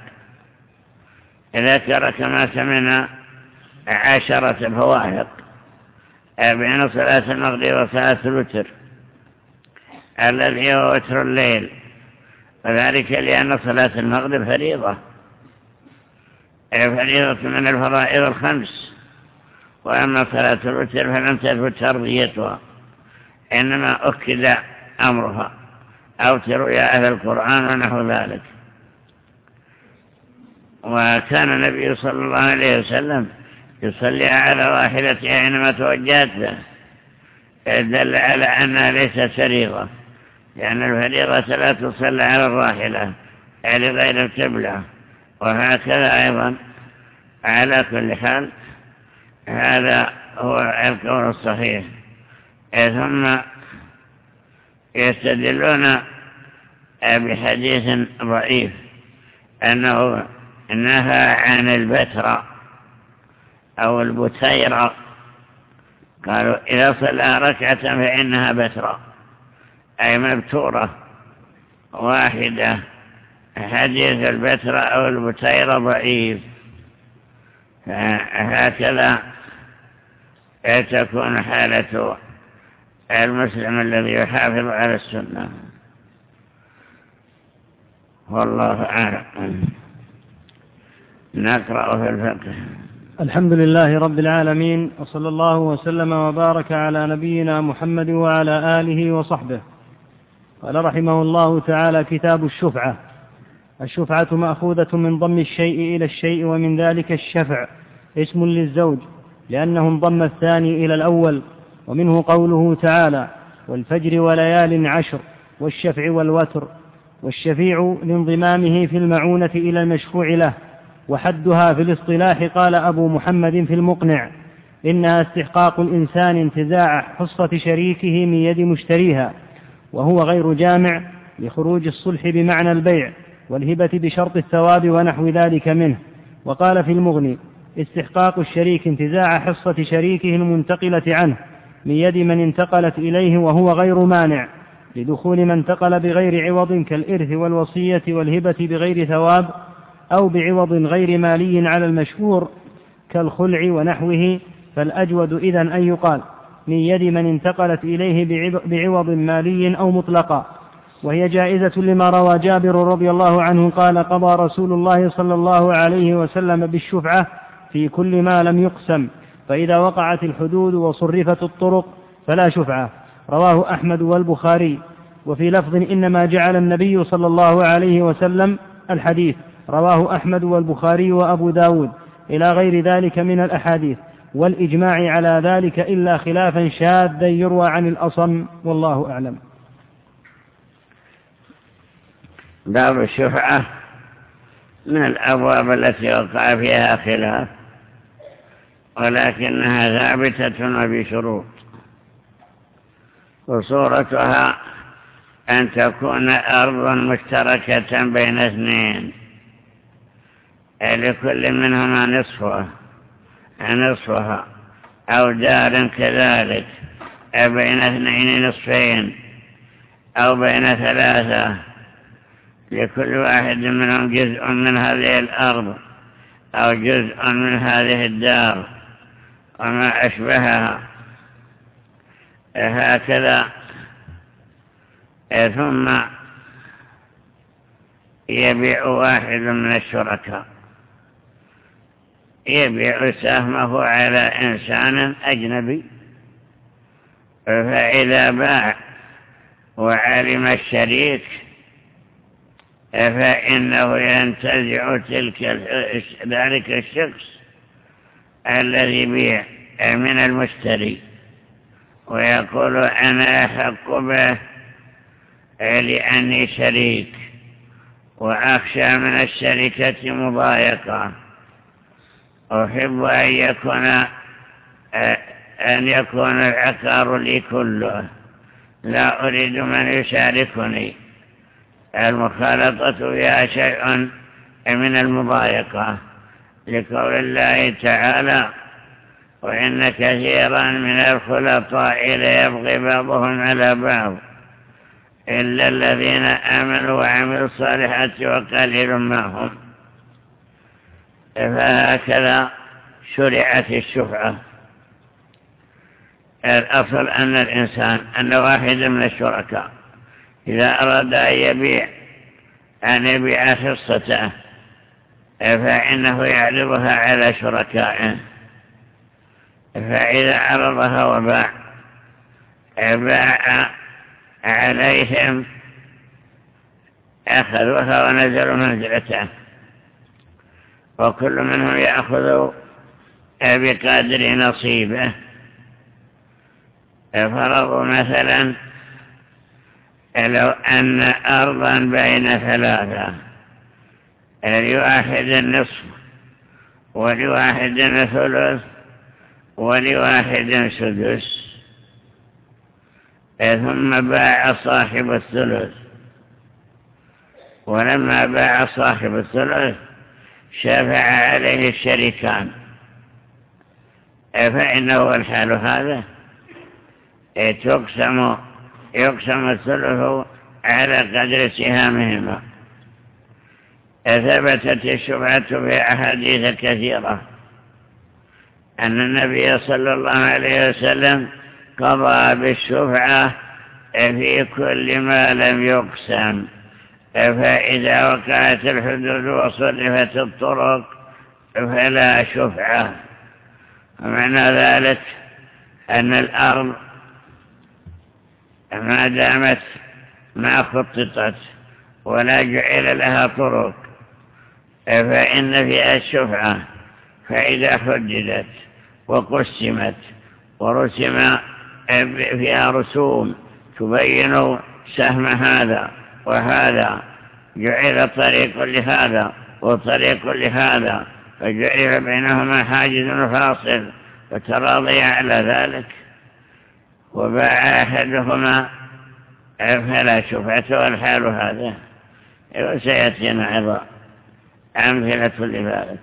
ذكر كما سمعنا عشرة فوارق بين صلاة المغرب وصلاة الوتر الذي هو وتر الليل، وذلك لأن صلاة المغرب فريضة فريضة من الفرائض الخمس، وأما صلاة الوتر فلم تثبت فرضيتها، إنما أكد أمرها أوتروا يا أهل القرآن ونحو ذلك. وكان النبي صلى الله عليه وسلم يصلي على راحلته حينما توجهت به، دل على أنها ليست فريضة، لأن الفريضة لا تصلى على الراحلة يعني غير القبلة. وهكذا أيضا على كل حال هذا هو القول الصحيح. ثم يستدلون بحديث ضعيف أنه نهى عن البتراء أو البتيرة، قالوا إذا صلى ركعة فإنها بتراء أي مبتورة واحدة. حديث البتراء أو البتيرة ضعيف، هكذا تكون حالة المسلم الذي يحافظ على السنة. والله أعلم. نقرأ في الفقه. الحمد لله رب العالمين، وصلى الله وسلم وبارك على نبينا محمد وعلى آله وصحبه. قال رحمه الله تعالى: كتاب الشفعة. الشفعة مأخوذة من ضم الشيء إلى الشيء، ومن ذلك الشفع اسم للزوج لأنه انضم الثاني إلى الأول، ومنه قوله تعالى: والفجر وليال عشر والشفع والوتر. والشفيع لانضمامه في المعونة إلى المشفوع له. وحدها في الاصطلاح قال أبو محمد في المقنع: إنها استحقاق الإنسان انتزاع حصة شريكه من يد مشتريها، وهو غير جامع لخروج الصلح بمعنى البيع والهبة بشرط الثواب ونحو ذلك منه. وقال في المغني: استحقاق الشريك انتزاع حصة شريكه المنتقلة عنه من يد من انتقلت إليه، وهو غير مانع لدخول من انتقل بغير عوض كالإرث والوصية والهبة بغير ثواب، أو بعوض غير مالي على المشهور كالخلع ونحوه. فالأجود إذن أن يقال من يد من انتقلت إليه بعوض مالي أو مطلقا. وهي جائزة لما روى جابر رضي الله عنه قال: قضى رسول الله صلى الله عليه وسلم بالشفعة في كل ما لم يقسم، فإذا وقعت الحدود وصرفت الطرق فلا شفعة. رواه أحمد والبخاري. وفي لفظ: إنما جعل النبي صلى الله عليه وسلم الحديث. رواه أحمد والبخاري وأبو داود، إلى غير ذلك من الأحاديث، والإجماع على ذلك إلا خلافا شاذا يروى عن الأصم، والله أعلم. باب الشفعة من الأبواب التي وقع فيها خلاف، ولكنها ثابتة وبشروط. وصورتها أن تكون أرض مشتركة بين اثنين لكل منهما نصفها نصفها أو دار كذلك بين اثنين نصفين، أو بين ثلاثة لكل واحد منهم جزء من هذه الأرض أو جزء من هذه الدار وما أشبهها. هكذا ثم يبيع واحد من الشركاء يبيع سهمه على إنسان أجنبي، فإذا باع وعلم الشريك فإنه ينتزع تلك ذلك الشخص الذي بيع من المشتري ويقول أنا أحق به لأني شريك وأخشى من الشركة مضايقة، أحب أن يكون أن يكون العقار لي كله، لا أريد من يشاركني. المخالطة فيها شيء من المضايقة لقول الله تعالى وإن كثيرا من الخلطاء ليبغي بعضهم على بعض إلا الذين آمنوا وعملوا الصالحات وقليل ما هم. فهكذا شرعت الشفعة. الأصل أن الإنسان أن واحد من الشركاء إذا أراد أن يبيع أن يبيع حصته فإنه يعرضها على شركائه، فإذا عرضها وباع باع عليهم أخذوها ونزلوا منزلته، وكل منهم يأخذ بقدر نصيبه. فرضوا مثلا لو أن أرضا بين ثلاثة لواحد النصف ولواحد الثلث ولواحد سدس، ثم باع صاحب الثلث، ولما باع صاحب الثلث شفع عليه الشريكان، فإنه الحال هذا تقسم يقسم الثلث على قدر سهامهما. ثبتت الشفعة في أحاديث كثيرة أن النبي صلى الله عليه وسلم قضى بالشفعة في كل ما لم يقسم، فإذا وقعت الحدود وصرفت الطرق فلا شفعة. ومعنى ذلك أن الأرض ما دامت ما خططت ولا جعل لها طرق فإن فيها الشفعة، فإذا حددت وقسمت ورسم فيها رسوم تبين سهم هذا وهذا، جعل طريق لهذا وطريق لهذا، فجعل بينهما حاجز فاصل وتراضي على ذلك، وباع أحدهما فلا شفعة والحال هذا. وسيأتينا عظام أمثلة لذلك.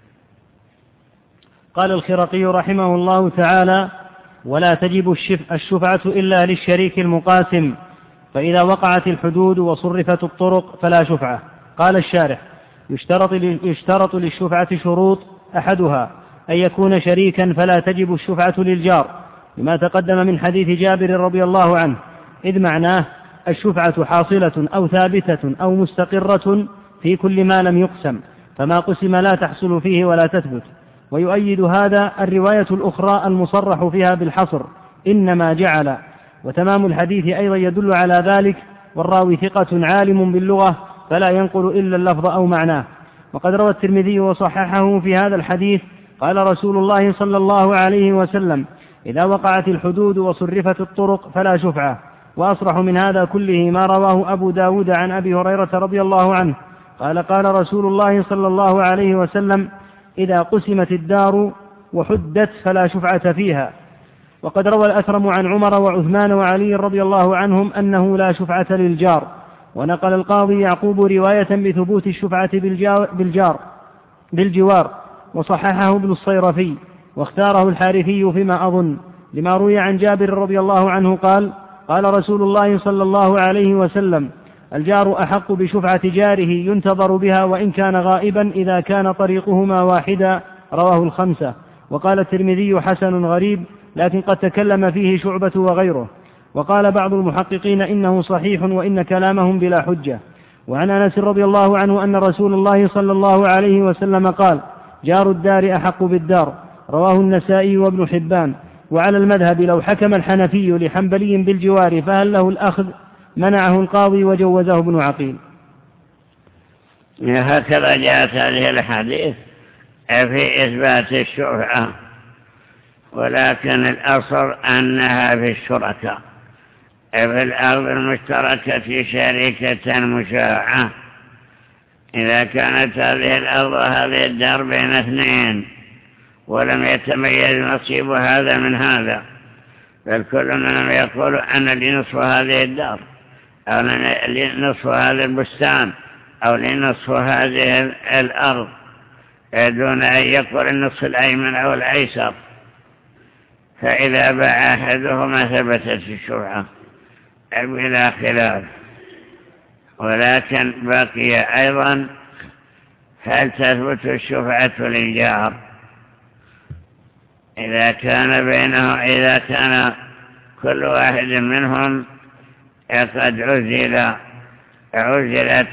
قال الخرقي رحمه الله تعالى: ولا تجب الشفعة إلا للشريك المقاسم، فإذا وقعت الحدود وصرفت الطرق فلا شفعة. قال الشارح: يشترط, يشترط للشفعة شروط، أحدها أن يكون شريكا فلا تجب الشفعة للجار، لما تقدم من حديث جابر رضي الله عنه، إذ معناه الشفعة حاصلة أو ثابتة أو مستقرة في كل ما لم يقسم، فما قسم لا تحصل فيه ولا تثبت. ويؤيد هذا الرواية الأخرى المصرح فيها بالحصر إنما جعل، وتمام الحديث أيضا يدل على ذلك، والراوي ثقة عالم باللغة فلا ينقل إلا اللفظ أو معناه. وقد روى الترمذي وصححه في هذا الحديث قال رسول الله صلى الله عليه وسلم: إذا وقعت الحدود وصرفت الطرق فلا شفعة. وأصرح من هذا كله ما رواه أبو داود عن أبي هريرة رضي الله عنه قال: قال رسول الله صلى الله عليه وسلم: إذا قسمت الدار وحدت فلا شفعة فيها. وقد روى الأثرم عن عمر وعثمان وعلي رضي الله عنهم أنه لا شفعة للجار. ونقل القاضي يعقوب رواية بثبوت الشفعة بالجار بالجوار، وصححه ابن الصيرفي، واختاره الحارثي فيما أظن، لما روي عن جابر رضي الله عنه قال: قال رسول الله صلى الله عليه وسلم: الجار أحق بشفعة جاره ينتظر بها وإن كان غائبا إذا كان طريقهما واحدا. رواه الخمسة. وقال الترمذي: حسن غريب، لكن قد تكلم فيه شعبة وغيره. وقال بعض المحققين إنه صحيح وإن كلامهم بلا حجة. وعن أنس رضي الله عنه أن رسول الله صلى الله عليه وسلم قال: جار الدار أحق بالدار. رواه النسائي وابن حبان. وعلى المذهب لو حكم الحنفي لحنبلي بالجوار فهل له الأخذ؟ منعه القاضي وجوزه ابن عقيل. هكذا جاءت هذه الحديث في إثبات الشفعة، ولكن الأصل أنها في الشركة في الأرض المشتركة شركة مشاعة. إذا كانت هذه الأرض هذه الدار بين اثنين ولم يتميز نصيب هذا من هذا، بل كل منهم يقول أنا لنصف هذه الدار أو لنصف هذا البستان أو لنصف هذه الأرض دون أن يقول النصف الأيمن أو الأيسر، فإذا باع أحدهما ثبتت الشفعة بلا خلاف. ولكن بقي أيضا هل تثبت الشفعة للجار إذا كان بينه إذا كان كل واحد منهم قد عزل عزلت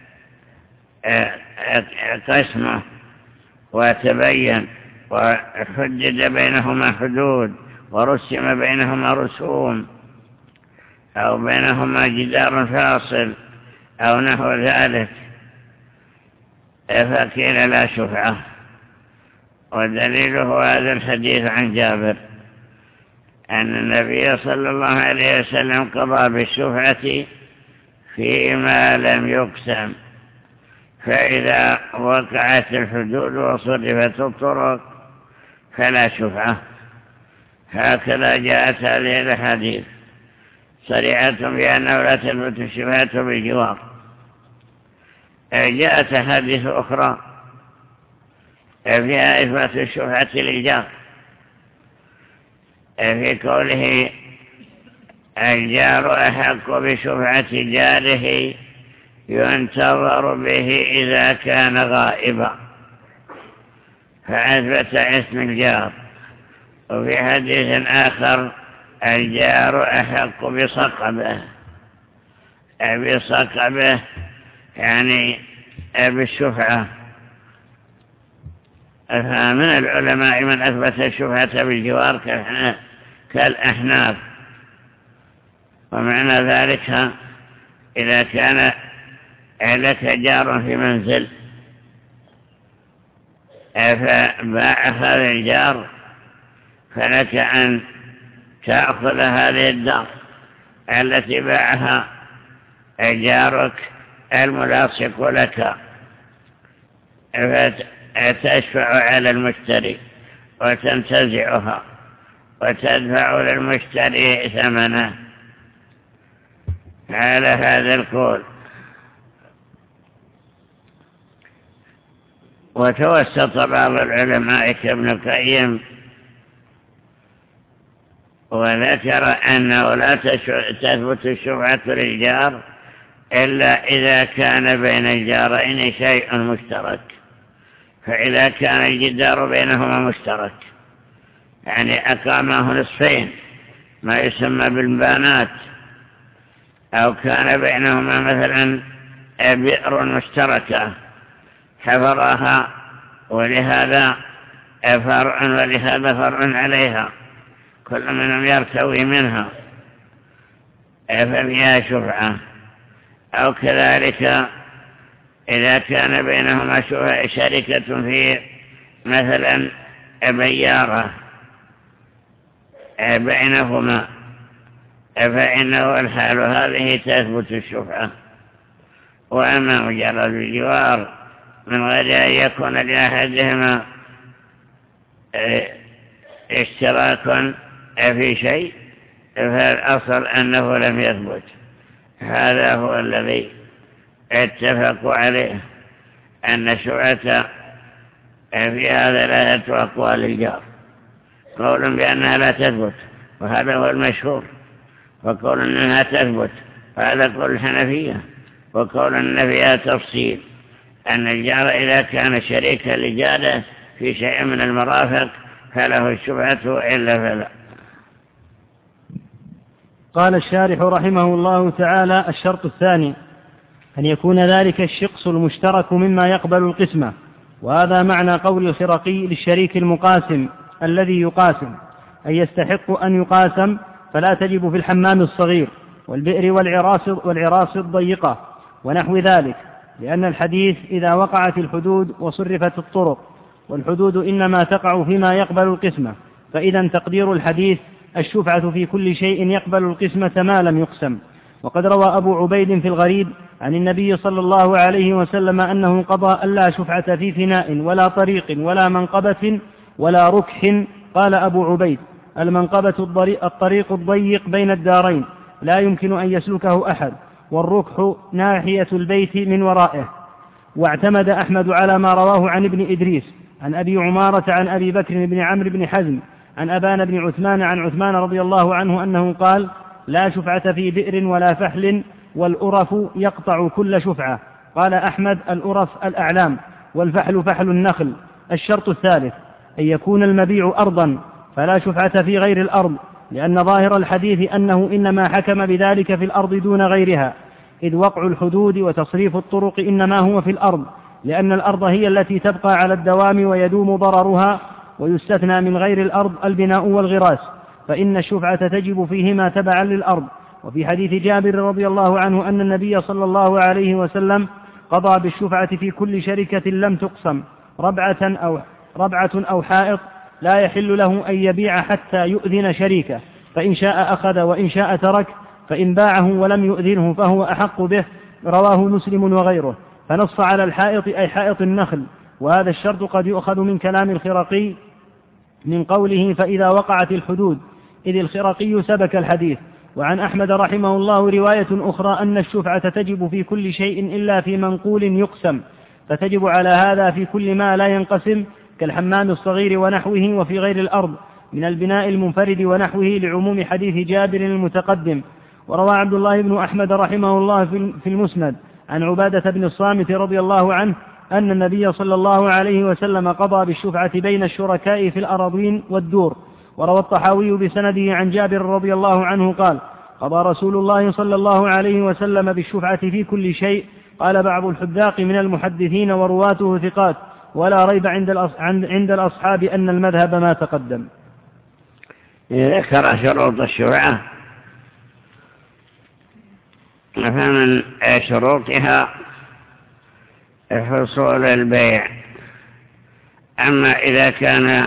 قسمه وتبين وحدد بينهما حدود ورسم بينهما رسوم أو بينهما جدار فاصل أو نحو ذلك، فقيل لا شفعة. ودليله هذا الحديث عن جابر أن النبي صلى الله عليه وسلم قضى بالشفعة فيما لم يقسم، فإذا وقعت الحدود وصرفت الطرق فلا شفعة. هكذا جاءت هذه الحديث صريحة بأنه لا تثبت الشفعة بالجوار. جاءت حديث أخرى فيها إثبات الشفعة للجار في قوله الجار أحق بشفعة جاره ينتظر به إذا كان غائبا، فأثبت اسم الجار. وفي حديث آخر الجار أحق بصقبه بصقبه يعني بالشفعة. فمن العلماء من أثبت الشفعة بالجوار كالأحناف، ومعنى ذلك إذا كان لك جار في منزل فباع هذا الجار فلك أن تأخذ هذه الدار التي باعها جارك الملاصق لك، فتشفع على المشتري وتنتزعها وتدفع للمشتري ثمنه على هذا القول. وتوسط بعض العلماء كابن القيم وذكر أنه لا تثبت الشفعة للجار إلا إذا كان بين الجارين شيء مشترك. فإذا كان الجدار بينهما مشترك يعني أقامه نصفين ما يسمى بالبانات، أو كان بينهما مثلا بئر مشتركة حفرها ولهذا فرع ولهذا فرع عليها كل منهم يرتوي منها ففيها شفعة. أو كذلك إذا كان بينهما شركة في مثلا بيارة بينهما فإنه الحال هذه تثبت الشفعة. وأما مجرد الجوار من غير أن يكون لأحدهما اشتراك في شيء فالأصل أنه لم يثبت. هذا هو الذي اتفقوا عليه أن الشفعة في هذا لا يتوقع للجار، قول بأنها لا تثبت وهذا هو المشهور، وقول أنها تثبت وهذا قول الحنفية، وقول أن فيها تفصيل أن الجار إذا كان شريكا لجاره في شيء من المرافق فله الشفعة إلا فلا. قال الشارح رحمه الله تعالى: الشرط الثاني أن يكون ذلك الشقص المشترك مما يقبل القسمة، وهذا معنى قول الخرقي للشريك المقاسم الذي يقاسم أن يستحق أن يقاسم، فلا تجب في الحمام الصغير والبئر والعراس, والعراس الضيقة ونحو ذلك، لأن الحديث إذا وقعت الحدود وصرفت الطرق، والحدود إنما تقع فيما يقبل القسمة، فإذا تقدير الحديث الشفعة في كل شيء يقبل القسمة ما لم يقسم. وقد روى أبو عبيد في الغريب عن النبي صلى الله عليه وسلم أنه قضى ألا شفعة في فناء ولا طريق ولا منقبة ولا ركح. قال أبو عبيد: المنقبة الطريق الضيق بين الدارين لا يمكن أن يسلكه أحد، والركح ناحية البيت من ورائه. واعتمد أحمد على ما رواه عن ابن إدريس عن أبي عمارة عن أبي بكر بن عمرو بن حزم عن أبان بن عثمان عن عثمان رضي الله عنه أنه قال: لا شفعة في بئر ولا فحل، والأرف يقطع كل شفعة. قال أحمد: الأرف الأعلام، والفحل فحل النخل. الشرط الثالث أن يكون المبيع أرضا، فلا شفعة في غير الأرض، لأن ظاهر الحديث أنه إنما حكم بذلك في الأرض دون غيرها، إذ وقع الحدود وتصريف الطرق إنما هو في الأرض، لأن الأرض هي التي تبقى على الدوام ويدوم ضررها، ويستثنى من غير الأرض البناء والغراس، فإن الشفعة تجب فيهما تبعا للأرض. وفي حديث جابر رضي الله عنه أن النبي صلى الله عليه وسلم قضى بالشفعة في كل شركة لم تقسم، ربعة أو, ربعة أو حائط، لا يحل له أن يبيع حتى يؤذن شريكه، فإن شاء أخذ وإن شاء ترك، فإن باعه ولم يؤذنه فهو أحق به. رواه مسلم وغيره. فنص على الحائط أي حائط النخل، وهذا الشرط قد يؤخذ من كلام الخرقي من قوله: فإذا وقعت الحدود، إذ الخرقي سبك الحديث. وعن أحمد رحمه الله رواية أخرى أن الشفعة تجب في كل شيء إلا في منقول يقسم، فتجب على هذا في كل ما لا ينقسم كالحمام الصغير ونحوه، وفي غير الأرض من البناء المنفرد ونحوه، لعموم حديث جابر المتقدم. وروى عبد الله بن أحمد رحمه الله في المسند عن عبادة بن الصامت رضي الله عنه أن النبي صلى الله عليه وسلم قضى بالشفعة بين الشركاء في الأراضين والدور. وروى الطحاوي بسنده عن جابر رضي الله عنه قال: قضى رسول الله صلى الله عليه وسلم بالشفعة في كل شيء. قال بعض الحذاق من المحدثين ورواته ثقات، ولا ريب عند الأصحاب أن المذهب ما تقدم. ذكر شروط الشفعة، فمن شروطها حصول البيع. أما إذا كان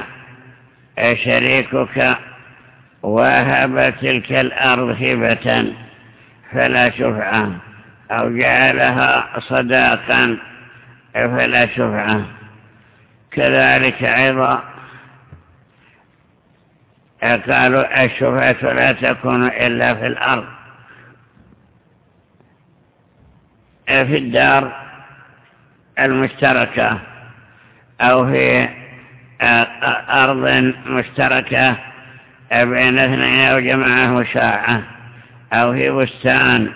شريكك وهب تلك الأرض هبة فلا شفعة، أو جعلها صداقا فلا شفعة. كذلك أيضا قالوا الشفعة لا تكون إلا في الأرض، في الدار المشتركة أو في أرض مشتركة بين اثنين أو جماعة مشاعة أو في بستان،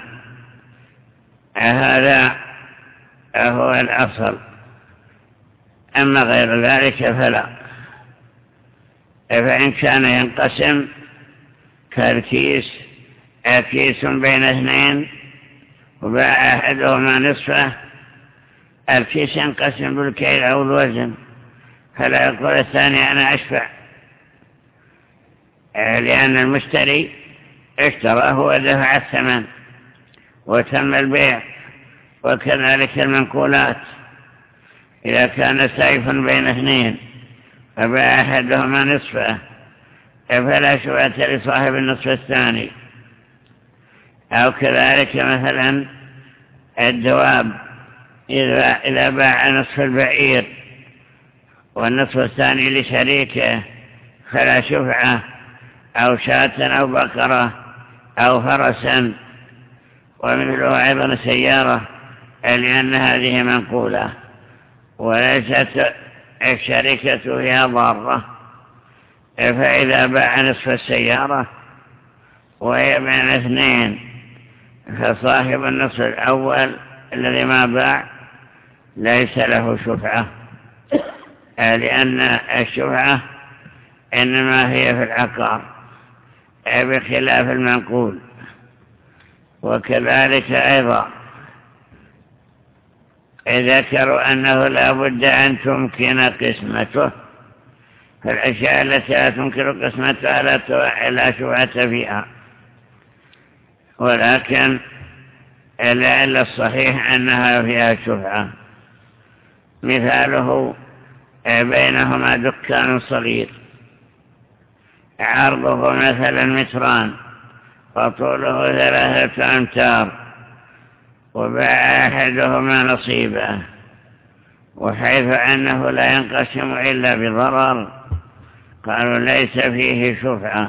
هذا هو الأصل. أما غير ذلك فلا. فإن كان ينقسم كالكيس، كيس بين اثنين وباع أحدهما نصفه، الكيس ينقسم بالكيل أو الوزن، فلا يقول الثاني أنا أشفع، لأن المشتري اشتراه ودفع الثمن وتم البيع. وكذلك المنقولات، إذا كان سيف بين اثنين فباع أحدهما نصفه فلا شفعة لصاحب النصف الثاني. أو كذلك مثلا الدواب، إذا, إذا باع نصف البعير والنصف الثاني لشريكه فلا شفعة، أو شاة أو بقرة أو فرسا. ومثله أيضا السيارة، لأن هذه منقولة وليست الشركة فيها ضارة، فإذا باع نصف السيارة وهي بين اثنين فصاحب النصف الأول الذي ما باع ليس له شفعة، لأن الشفعة إنما هي في العقار بخلاف المنقول. وكذلك أيضا ذكروا أنه لا بد أن تمكن قسمته، فالأشياء التي لا تمكن قسمتها لا شفعة فيها. ولكن لعل الصحيح أنها فيها شفعة. مثاله بينهما دكان صغير عرضه مثلا متران وطوله ثلاثة أمتار، وباع أحدهما نصيبه، وحيث أنه لا ينقسم إلا بضرر قالوا ليس فيه شفعة.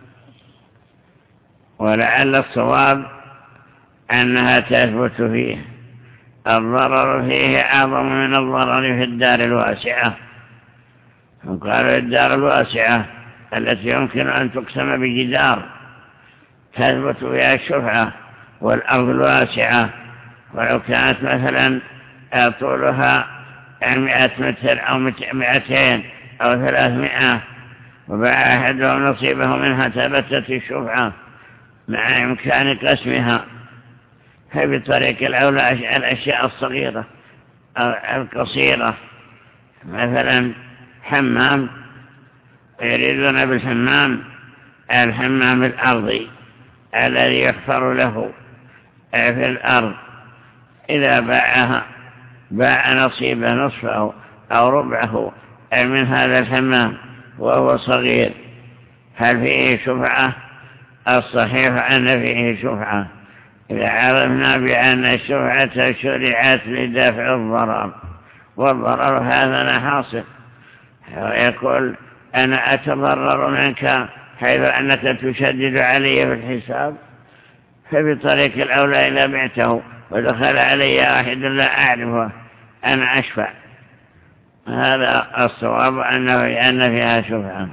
ولعل الصواب أنها تثبت فيه، الضرر فيه أعظم من الضرر في الدار الواسعة. قالوا الدار الواسعة التي يمكن أن تقسم بجدار تثبت فيها الشفعة، والأرض الواسعة ولو كانت مثلا طولها مئة متر أو مئتين أو ثلاثمائة وباع أحدهم نصيبه منها ثبتت الشفعة مع إمكان قسمها. فبطريق الأولى الأشياء الصغيرة أو القصيرة، مثلا حمام يريدون بالحمام الحمام الأرضي الذي يحفر له في الأرض، إذا باعها باع نصيبه نصفه أو ربعه من هذا الحمام وهو صغير، هل فيه شفعة؟ الصحيح أن فيه شفعة إذا عرفنا بأن الشفعة شرعت لدفع الضرر، والضرر هذا حاصل. ويقول أنا أتضرر منك حيث أنك تشدد علي في الحساب، فبطريق الأولى إذا بعته ودخل علي واحد لا أعرفه أنا أشفع. هذا الصواب أنه أن فيها شفعة.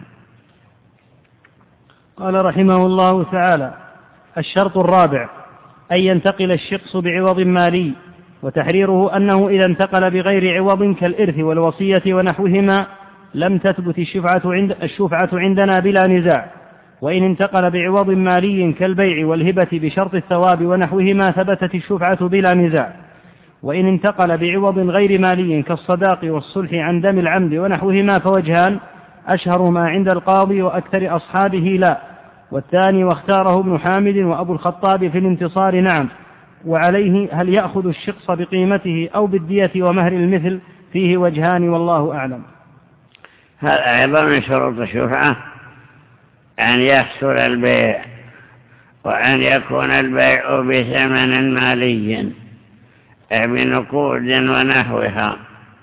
قال رحمه الله تعالى: الشرط الرابع أن ينتقل الشخص بعوض مالي، وتحريره أنه إذا انتقل بغير عوض كالإرث والوصية ونحوهما لم تثبت الشفعة, عند الشفعة عندنا بلا نزاع، وإن انتقل بعوض مالي كالبيع والهبة بشرط الثواب ونحوهما ثبتت الشفعة بلا نزاع، وإن انتقل بعوض غير مالي كالصداق والصلح عن دم العمد ونحوهما فوجهان، أشهرهما عند القاضي وأكثر أصحابه لا، والثاني واختاره ابن حامد وأبو الخطاب في الانتصار نعم، وعليه هل يأخذ الشخص بقيمته أو بالدية ومهر المثل فيه وجهان والله أعلم. هذا أيضا من شروط الشفعة أن يحصل البيع، وأن يكون البيع بثمن مالي بنقود ونحوها،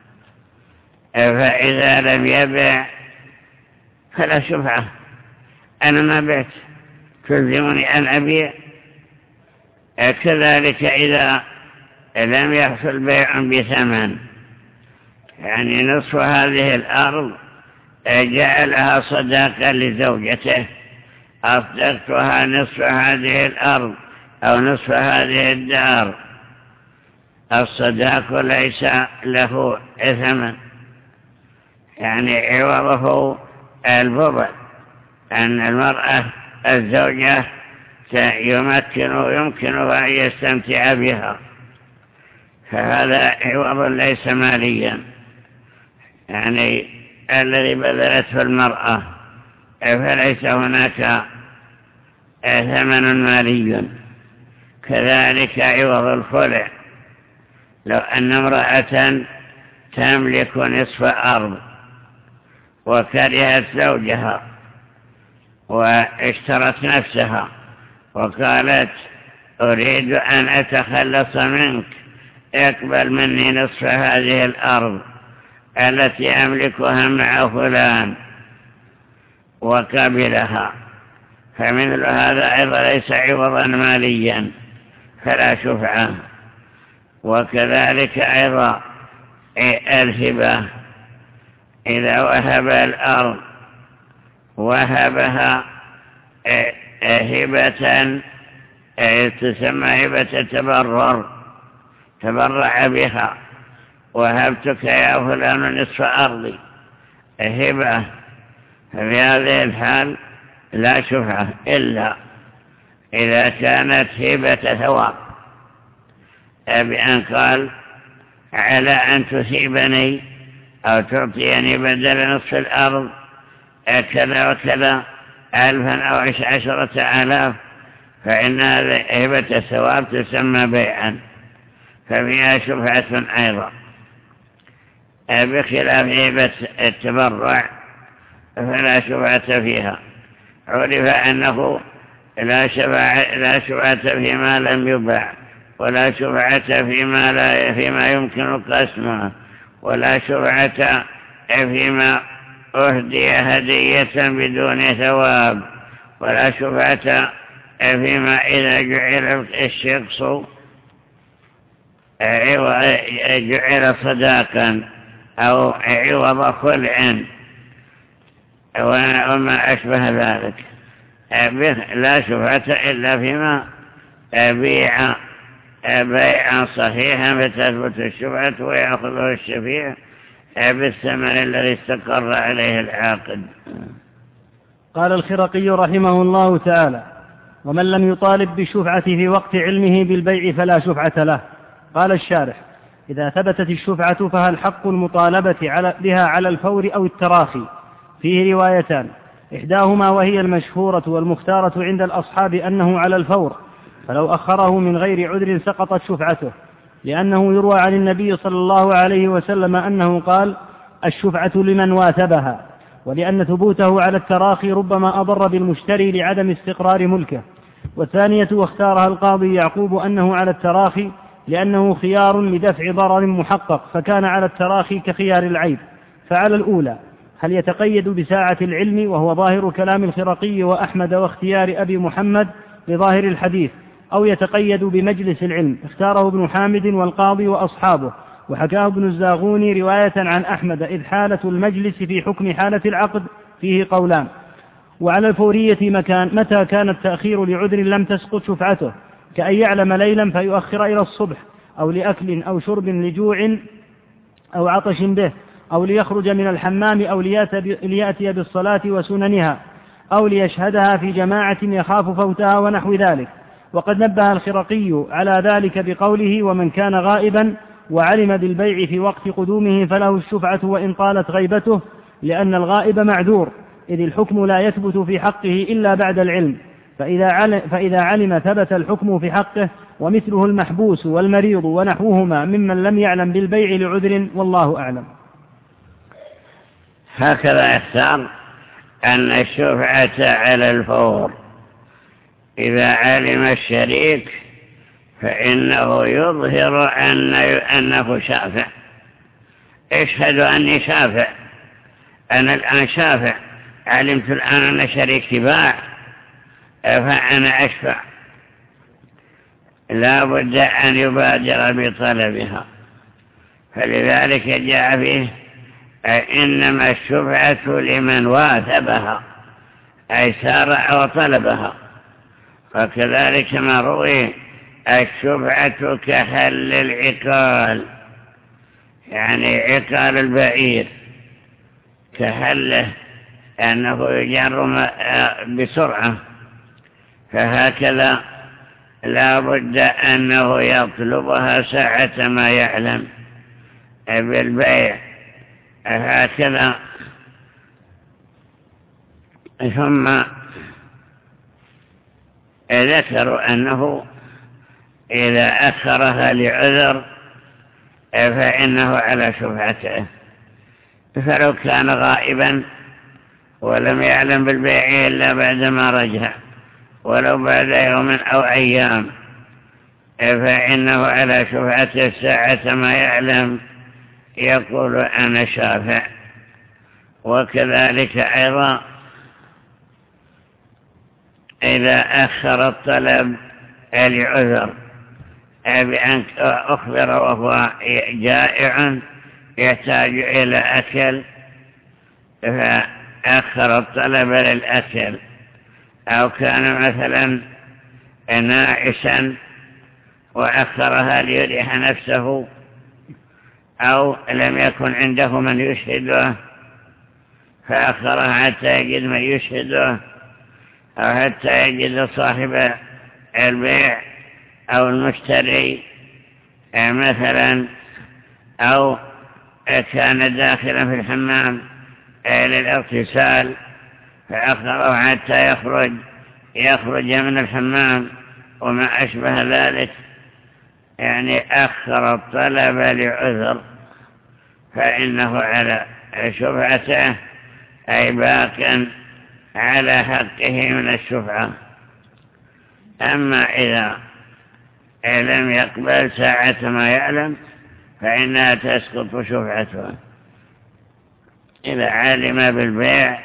فإذا لم يبيع فلا شفعة. أنا ما بعت تلزمني أن أبيع. كذلك إذا لم يحصل بيع بثمن، يعني نصف هذه الأرض جعلها صداقة لزوجته، أصدقتها نصف هذه الأرض أو نصف هذه الدار، الصداق ليس له ثمن، يعني عوضه البضع، أن المرأة الزوجة يمكن ويمكنها أن يستمتع بها، فهذا عوض ليس ماليا، يعني الذي بذلته المرأة فليس هناك ثمن مالي. كذلك عوض الخلع، لو أن امرأة تملك نصف أرض وكرهت زوجها واشترت نفسها وقالت أريد أن أتخلص منك، اقبل مني نصف هذه الأرض التي أملكها مع فلان، وقبلها، فمثل هذا أيضا ليس عوضا ماليا فلا شفعة. وكذلك أيضا الهبة، إذا وهب الأرض وهبها هبة تسمى هبة تبرر، تبرع بها، وهبتك يا فلان نصف أرضي هبة، ففي هذه الحال لا شفعة إلا إذا كانت هبة ثواب، بأن قال على أن تثيبني أو تعطيني بدل نصف الأرض كذا وكذا ألفا أو عشرة آلاف، فإن هذه هبة الثواب تسمى بيعا، ففيها شفعة أيضا، بخلاف هبة التبرع فلا شفعة فيها. عرف أنه لا شفاعة لا شفعة فيما لم يباع، ولا شفعة فيما لا فيما يمكن قسمه، ولا شفعة فيما أهدي هدية بدون ثواب، ولا شفعة فيما إذا جعل الشخص جعل صداقا أو عوض خلع وما أشبه ذلك. لا شفعة إلا فيما بيع بيعا صحيحا فتثبت الشفعة ويأخذه الشفيع بالثمن الذي استقر عليه العاقد. قال الخرقي رحمه الله تعالى: ومن لم يطالب بالشفعة في وقت علمه بالبيع فلا شفعة له. قال الشارح: إذا ثبتت الشفعة فهل حق المطالبة على بها على الفور أو التراخي؟ فيه روايتان، إحداهما وهي المشهورة والمختارة عند الأصحاب أنه على الفور، فلو أخره من غير عذر سقطت شفعته، لأنه يروى عن النبي صلى الله عليه وسلم أنه قال: الشفعة لمن واثبها، ولأن ثبوته على التراخي ربما أضر بالمشتري لعدم استقرار ملكه. والثانية واختارها القاضي يعقوب أنه على التراخي لأنه خيار لدفع ضرر محقق، فكان على التراخي كخيار العيب. فعلى الأولى هل يتقيد بساعة العلم، وهو ظاهر كلام الخرقي وأحمد واختيار أبي محمد لظاهر الحديث، أو يتقيد بمجلس العلم؟ اختاره ابن حامد والقاضي وأصحابه، وحكاه ابن الزاغوني رواية عن أحمد، إذ حالة المجلس في حكم حالة العقد فيه قولان. وعلى الفورية مكان متى كان التأخير لعذر لم تسقط شفعته، كأن يعلم ليلا فيؤخر إلى الصبح، أو لأكل أو شرب لجوع أو عطش به، أو ليخرج من الحمام، أو ليأتي بالصلاة وسننها، أو ليشهدها في جماعة يخاف فوتها ونحو ذلك. وقد نبه الخرقي على ذلك بقوله: ومن كان غائبا وعلم بالبيع في وقت قدومه فله الشفعة وإن طالت غيبته، لأن الغائب معذور، إذ الحكم لا يثبت في حقه إلا بعد العلم، فإذا علم, فإذا علم ثبت الحكم في حقه، ومثله المحبوس والمريض ونحوهما ممن لم يعلم بالبيع لعذر، والله أعلم. هكذا يختار أن الشفعة على الفور. إذا علم الشريك فإنه يظهر أن أنه شافع، اشهد أني شافع، أنا الآن شافع، علمت الآن أن شريكي باع فأنا أشفع. لا بد أن يبادر بطلبها، فلذلك جاء فيه إنما الشفعة لمن واثبها، أي سارع وطلبها. وكذلك ما روي الشفعة كحل العقال، يعني عقال البعير كحله، أنه يجر بسرعة، فهكذا لا بد أنه يطلبها ساعة ما يعلم بالبيع. هكذا ثم ذكروا أنه إذا أخرها لعذر فإنه على شفعته، فلو كان غائبا ولم يعلم بالبيع إلا بعدما رجع ولو بعد يوم أو أيام فإنه على شفعته ساعة ما يعلم، يقول أنا شافع. وكذلك أيضا إذا أخر الطلب لعذر بأن أخبر وهو جائع يحتاج إلى أكل فأخر الطلب للأكل، أو كان مثلا ناعسا وأخرها ليريح نفسه، أو لم يكن عنده من يشهده فأخرها حتى يجد من يشهده، أو حتى يجد صاحب البيع أو المشتري مثلا، أو كان داخلا في الحمام للاغتسال فأخره حتى يخرج يخرج من الحمام وما أشبه ذلك، يعني أخر الطلب لعذر، فإنه على شفعته أي باقا على حقه من الشفعة. أما إذا لم يقبل ساعة ما يعلم فإنها تسقط شفعته. إذا علم بالبيع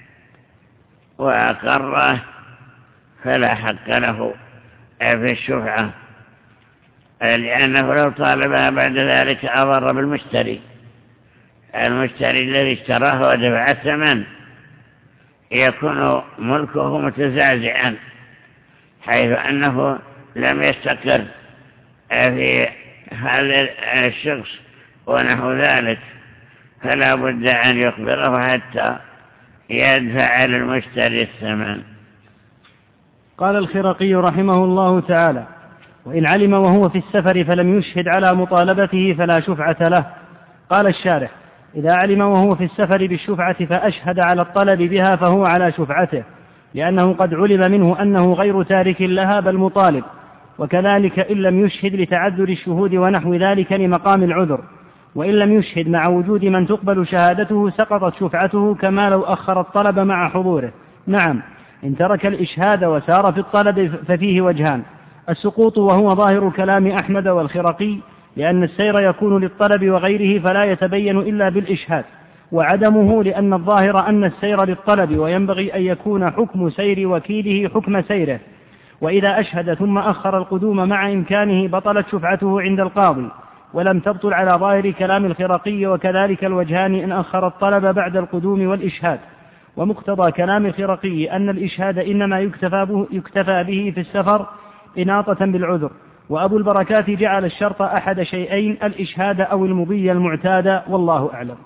وأقره فلا حق له في الشفعة، لأنه لو طالبها بعد ذلك أضر بالمشتري. المشتري الذي اشتراه ودفع الثمن يكون ملكه متزعزعا، حيث أنه لم يستقر في هذا الشخص ونحو ذلك، فلا بد أن يخبره حتى يدفع للمشتري الثمن. قال الخرقي رحمه الله تعالى: وإن علم وهو في السفر فلم يشهد على مطالبته فلا شفعة له. قال الشارح: إذا علم وهو في السفر بالشفعة فأشهد على الطلب بها فهو على شفعته، لأنه قد علم منه أنه غير تارك لها بل مطالب، وكذلك إن لم يشهد لتعذر الشهود ونحو ذلك لمقام العذر، وإن لم يشهد مع وجود من تقبل شهادته سقطت شفعته كما لو أخر الطلب مع حضوره. نعم، إن ترك الإشهاد وسار في الطلب ففيه وجهان: السقوط وهو ظاهر كلام أحمد والخرقي، لأن السير يكون للطلب وغيره فلا يتبين إلا بالإشهاد، وعدمه لأن الظاهر أن السير للطلب وينبغي أن يكون حكم سير وكيله حكم سيره، وإذا أشهد ثم أخر القدوم مع إمكانه بطلت شفعته عند القاضي، ولم تبطل على ظاهر كلام الخرقي، وكذلك الوجهان إن أخر الطلب بعد القدوم والإشهاد. ومقتضى كلام الخرقي أن الإشهاد إنما يكتفى به, يكتفى به في السفر إناطة بالعذر، وأبو البركات جعل الشرط أحد شيئين: الإشهاد أو المضي المعتاد، والله أعلم.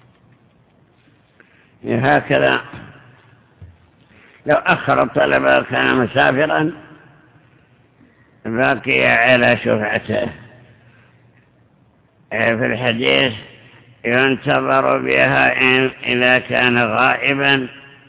هكذا لو أخر الطلب وكان مسافرا بقي على شفعته. في الحديث: ينتظر بها إن إذا كان غائبا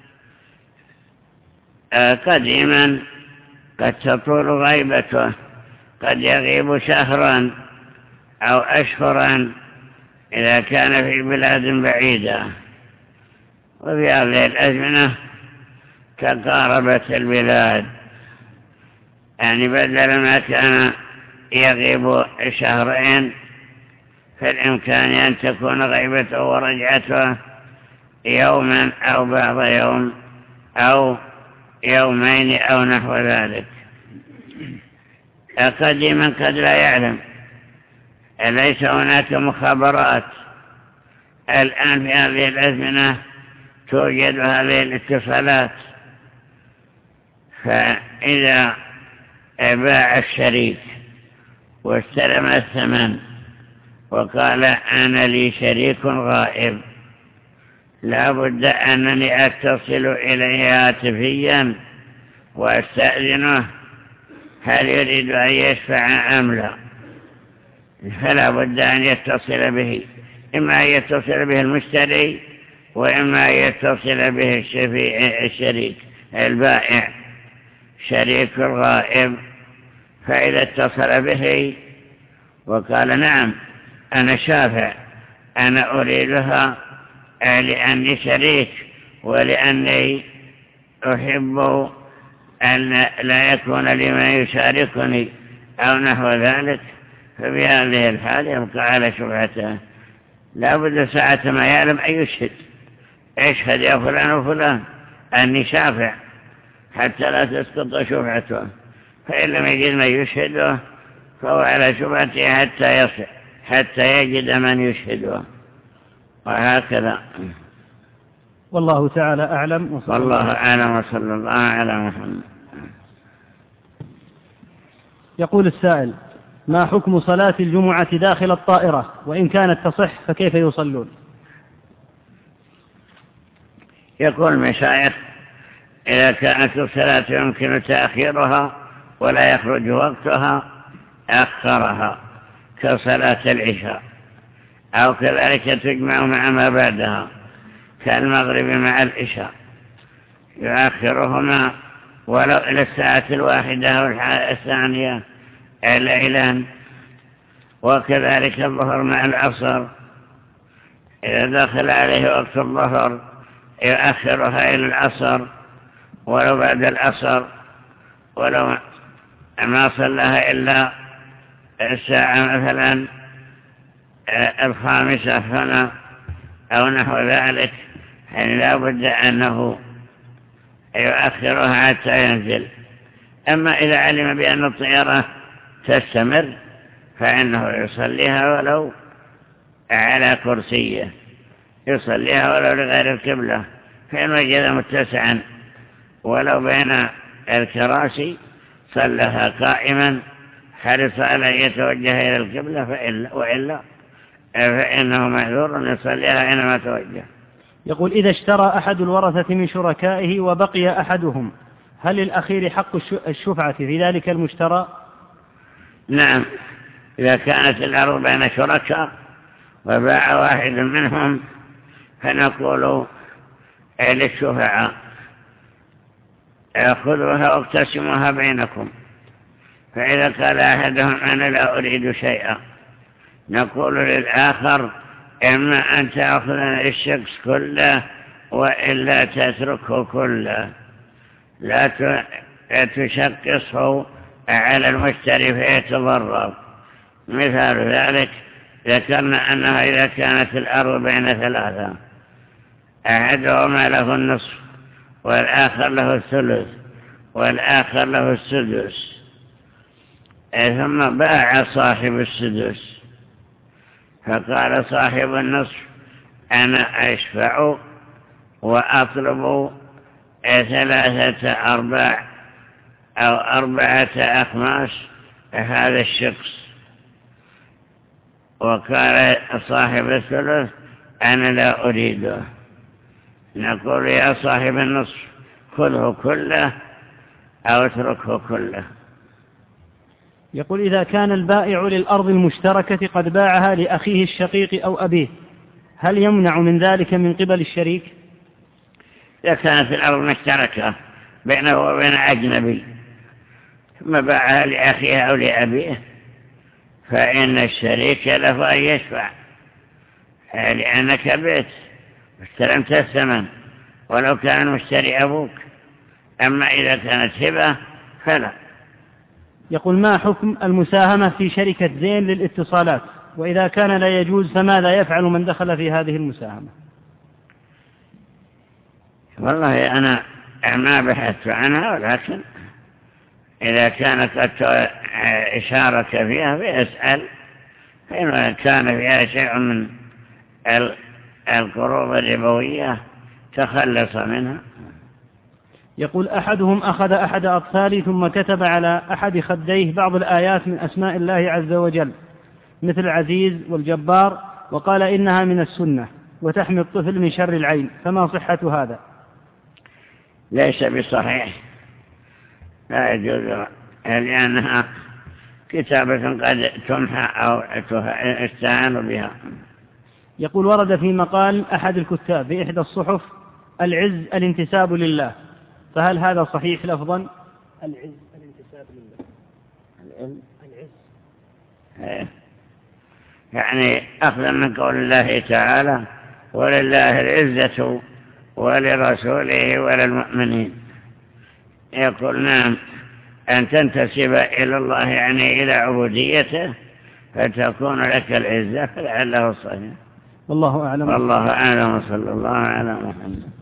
قديما قد تطول غيبته، قد يغيب شهرا أو أشهرا إذا كان في بلاد بعيدة. وفي هذه الأزمنة تقاربت البلاد، يعني بدل ما كان يغيب شهرين فالإمكان أن تكون غيبته ورجعته يوما أو بعض يوم أو يومين أو نحو ذلك. قديما قد لا يعلم، ليس هناك مخابرات. الآن في هذه الأزمنة توجد هذه الاتصالات، فإذا باع الشريك واستلم الثمن وقال: أنا لي شريك غائب، لا بد أنني أتصل إليه هاتفيا وأستأذنه هل يريد أن يشفع أم لا، فلا بد أن يتصل به، إما أن يتصل به المشتري وإما أن يتصل به الشريك البائع شريك الغائب. فإذا اتصل به وقال: نعم أنا شافع، أنا أريدها لأني شريك ولأني أحب أن لا يكون لي من يشاركني أو نحو ذلك، ففي هذه الحال يبقى على شفعته. لا بد ساعة ما يعلم أن يشهد: اشهد يا فلان وفلان أني شافع، حتى لا تسقط شفعته. فإن لم يجد من يشهده فهو على شفعته حتى يصح، حتى يجد من يشهده، وهكذا. والله تعالى أعلم. والله أعلم، وصلى الله على محمد. يقول السائل: ما حكم صلاة الجمعة داخل الطائرة، وإن كانت تصح فكيف يصلون؟ يقول المشايخ: إذا كانت الصلاة يمكن تأخيرها ولا يخرج وقتها أخرها، كصلاة العشاء، أو كذلك تجمع مع ما بعدها كالمغرب مع العشاء، يؤخرهما ولو إلى الساعة الواحدة أو الثانية ليلا، وكذلك الظهر مع العصر إذا دخل عليه وقت الظهر يؤخرها إلى العصر ولو بعد العصر، ولو ما صلىها إلا الساعة مثلا الخامسة هنا أو نحو ذلك، يعني لا بد أنه يؤخرها حتى ينزل. أما إذا علم بأن الطيارة تستمر فإنه يصليها ولو على كرسيه، يصليها ولو لغير القبلة، فإن وجد متسعا ولو بين الكراسي صلىها قائما حرص على أن يتوجه إلى القبلة، فإلا وإلا فإنه معذور يصليها حينما توجه. يقول: إذا اشترى أحد الورثة من شركائه وبقي أحدهم، هل للأخير حق الشفعة في ذلك المشترى؟ نعم، إذا كانت الأرض بين شركاء وباع واحد منهم فنقول للشفعاء: خذوها واقتسموها بينكم. فإذا قال أحدهم: أنا لا أريد شيئا، نقول للآخر: إما أن تأخذ الشخص كله وإلا تتركه كله، لا تشقصه على المشتري فيتضرر. مثال ذلك ذكرنا أنها إذا كانت الأرض بين ثلاثة، أحدهما له النصف والآخر له الثلث والآخر له السدس، ثم باع صاحب السدس، فقال صاحب النصف: أنا أشفع وأطلب ثلاثة أرباع أو أربعة أخماس هذا الشخص. وقال صاحب الثلث: أنا لا أريده. نقول: يا صاحب النصف خذه كله أو اتركه كله. يقول: إذا كان البائع للأرض المشتركة قد باعها لأخيه الشقيق أو أبيه، هل يمنع من ذلك من قبل الشريك؟ إذا كانت الأرض مشتركة بينه وبين أجنبي ثم باعها لأخيه أو لأبيه فإن الشريك له أن يشفع، لأنك بيت واستلمت الثمن ولو كان المشتري أبوك. أما إذا كانت هبة فلا. يقول: ما حكم المساهمة في شركة زين للاتصالات؟ وإذا كان لا يجوز فماذا يفعل من دخل في هذه المساهمة؟ والله أنا ما بحثت عنها، ولكن إذا كانت قد شارك فيها فيسأل، فإن كان فيها شيء من القروض الربوية تخلص منها. يقول: أحدهم أخذ أحد أطفالي ثم كتب على أحد خديه بعض الآيات من أسماء الله عز وجل مثل العزيز والجبار، وقال إنها من السنة وتحمي الطفل من شر العين، فما صحة هذا؟ ليس بصحيح، لا يجوز، لأنها كتابة قد تمحى أو استعان بها. يقول: ورد في مقال أحد الكتاب بإحدى الصحف: العز الانتساب لله، فهل هذا صحيح لفظا؟ العز الانتساب لله، العز يعني أخذا من قول الله تعالى: ولله العزة ولرسوله وللمؤمنين. يقول: نعم، أن تنتسب إلى الله يعني إلى عبوديته فتكون لك العزة، فلعله صحيح. والله أعلم. والله أعلم، صلى الله على محمد.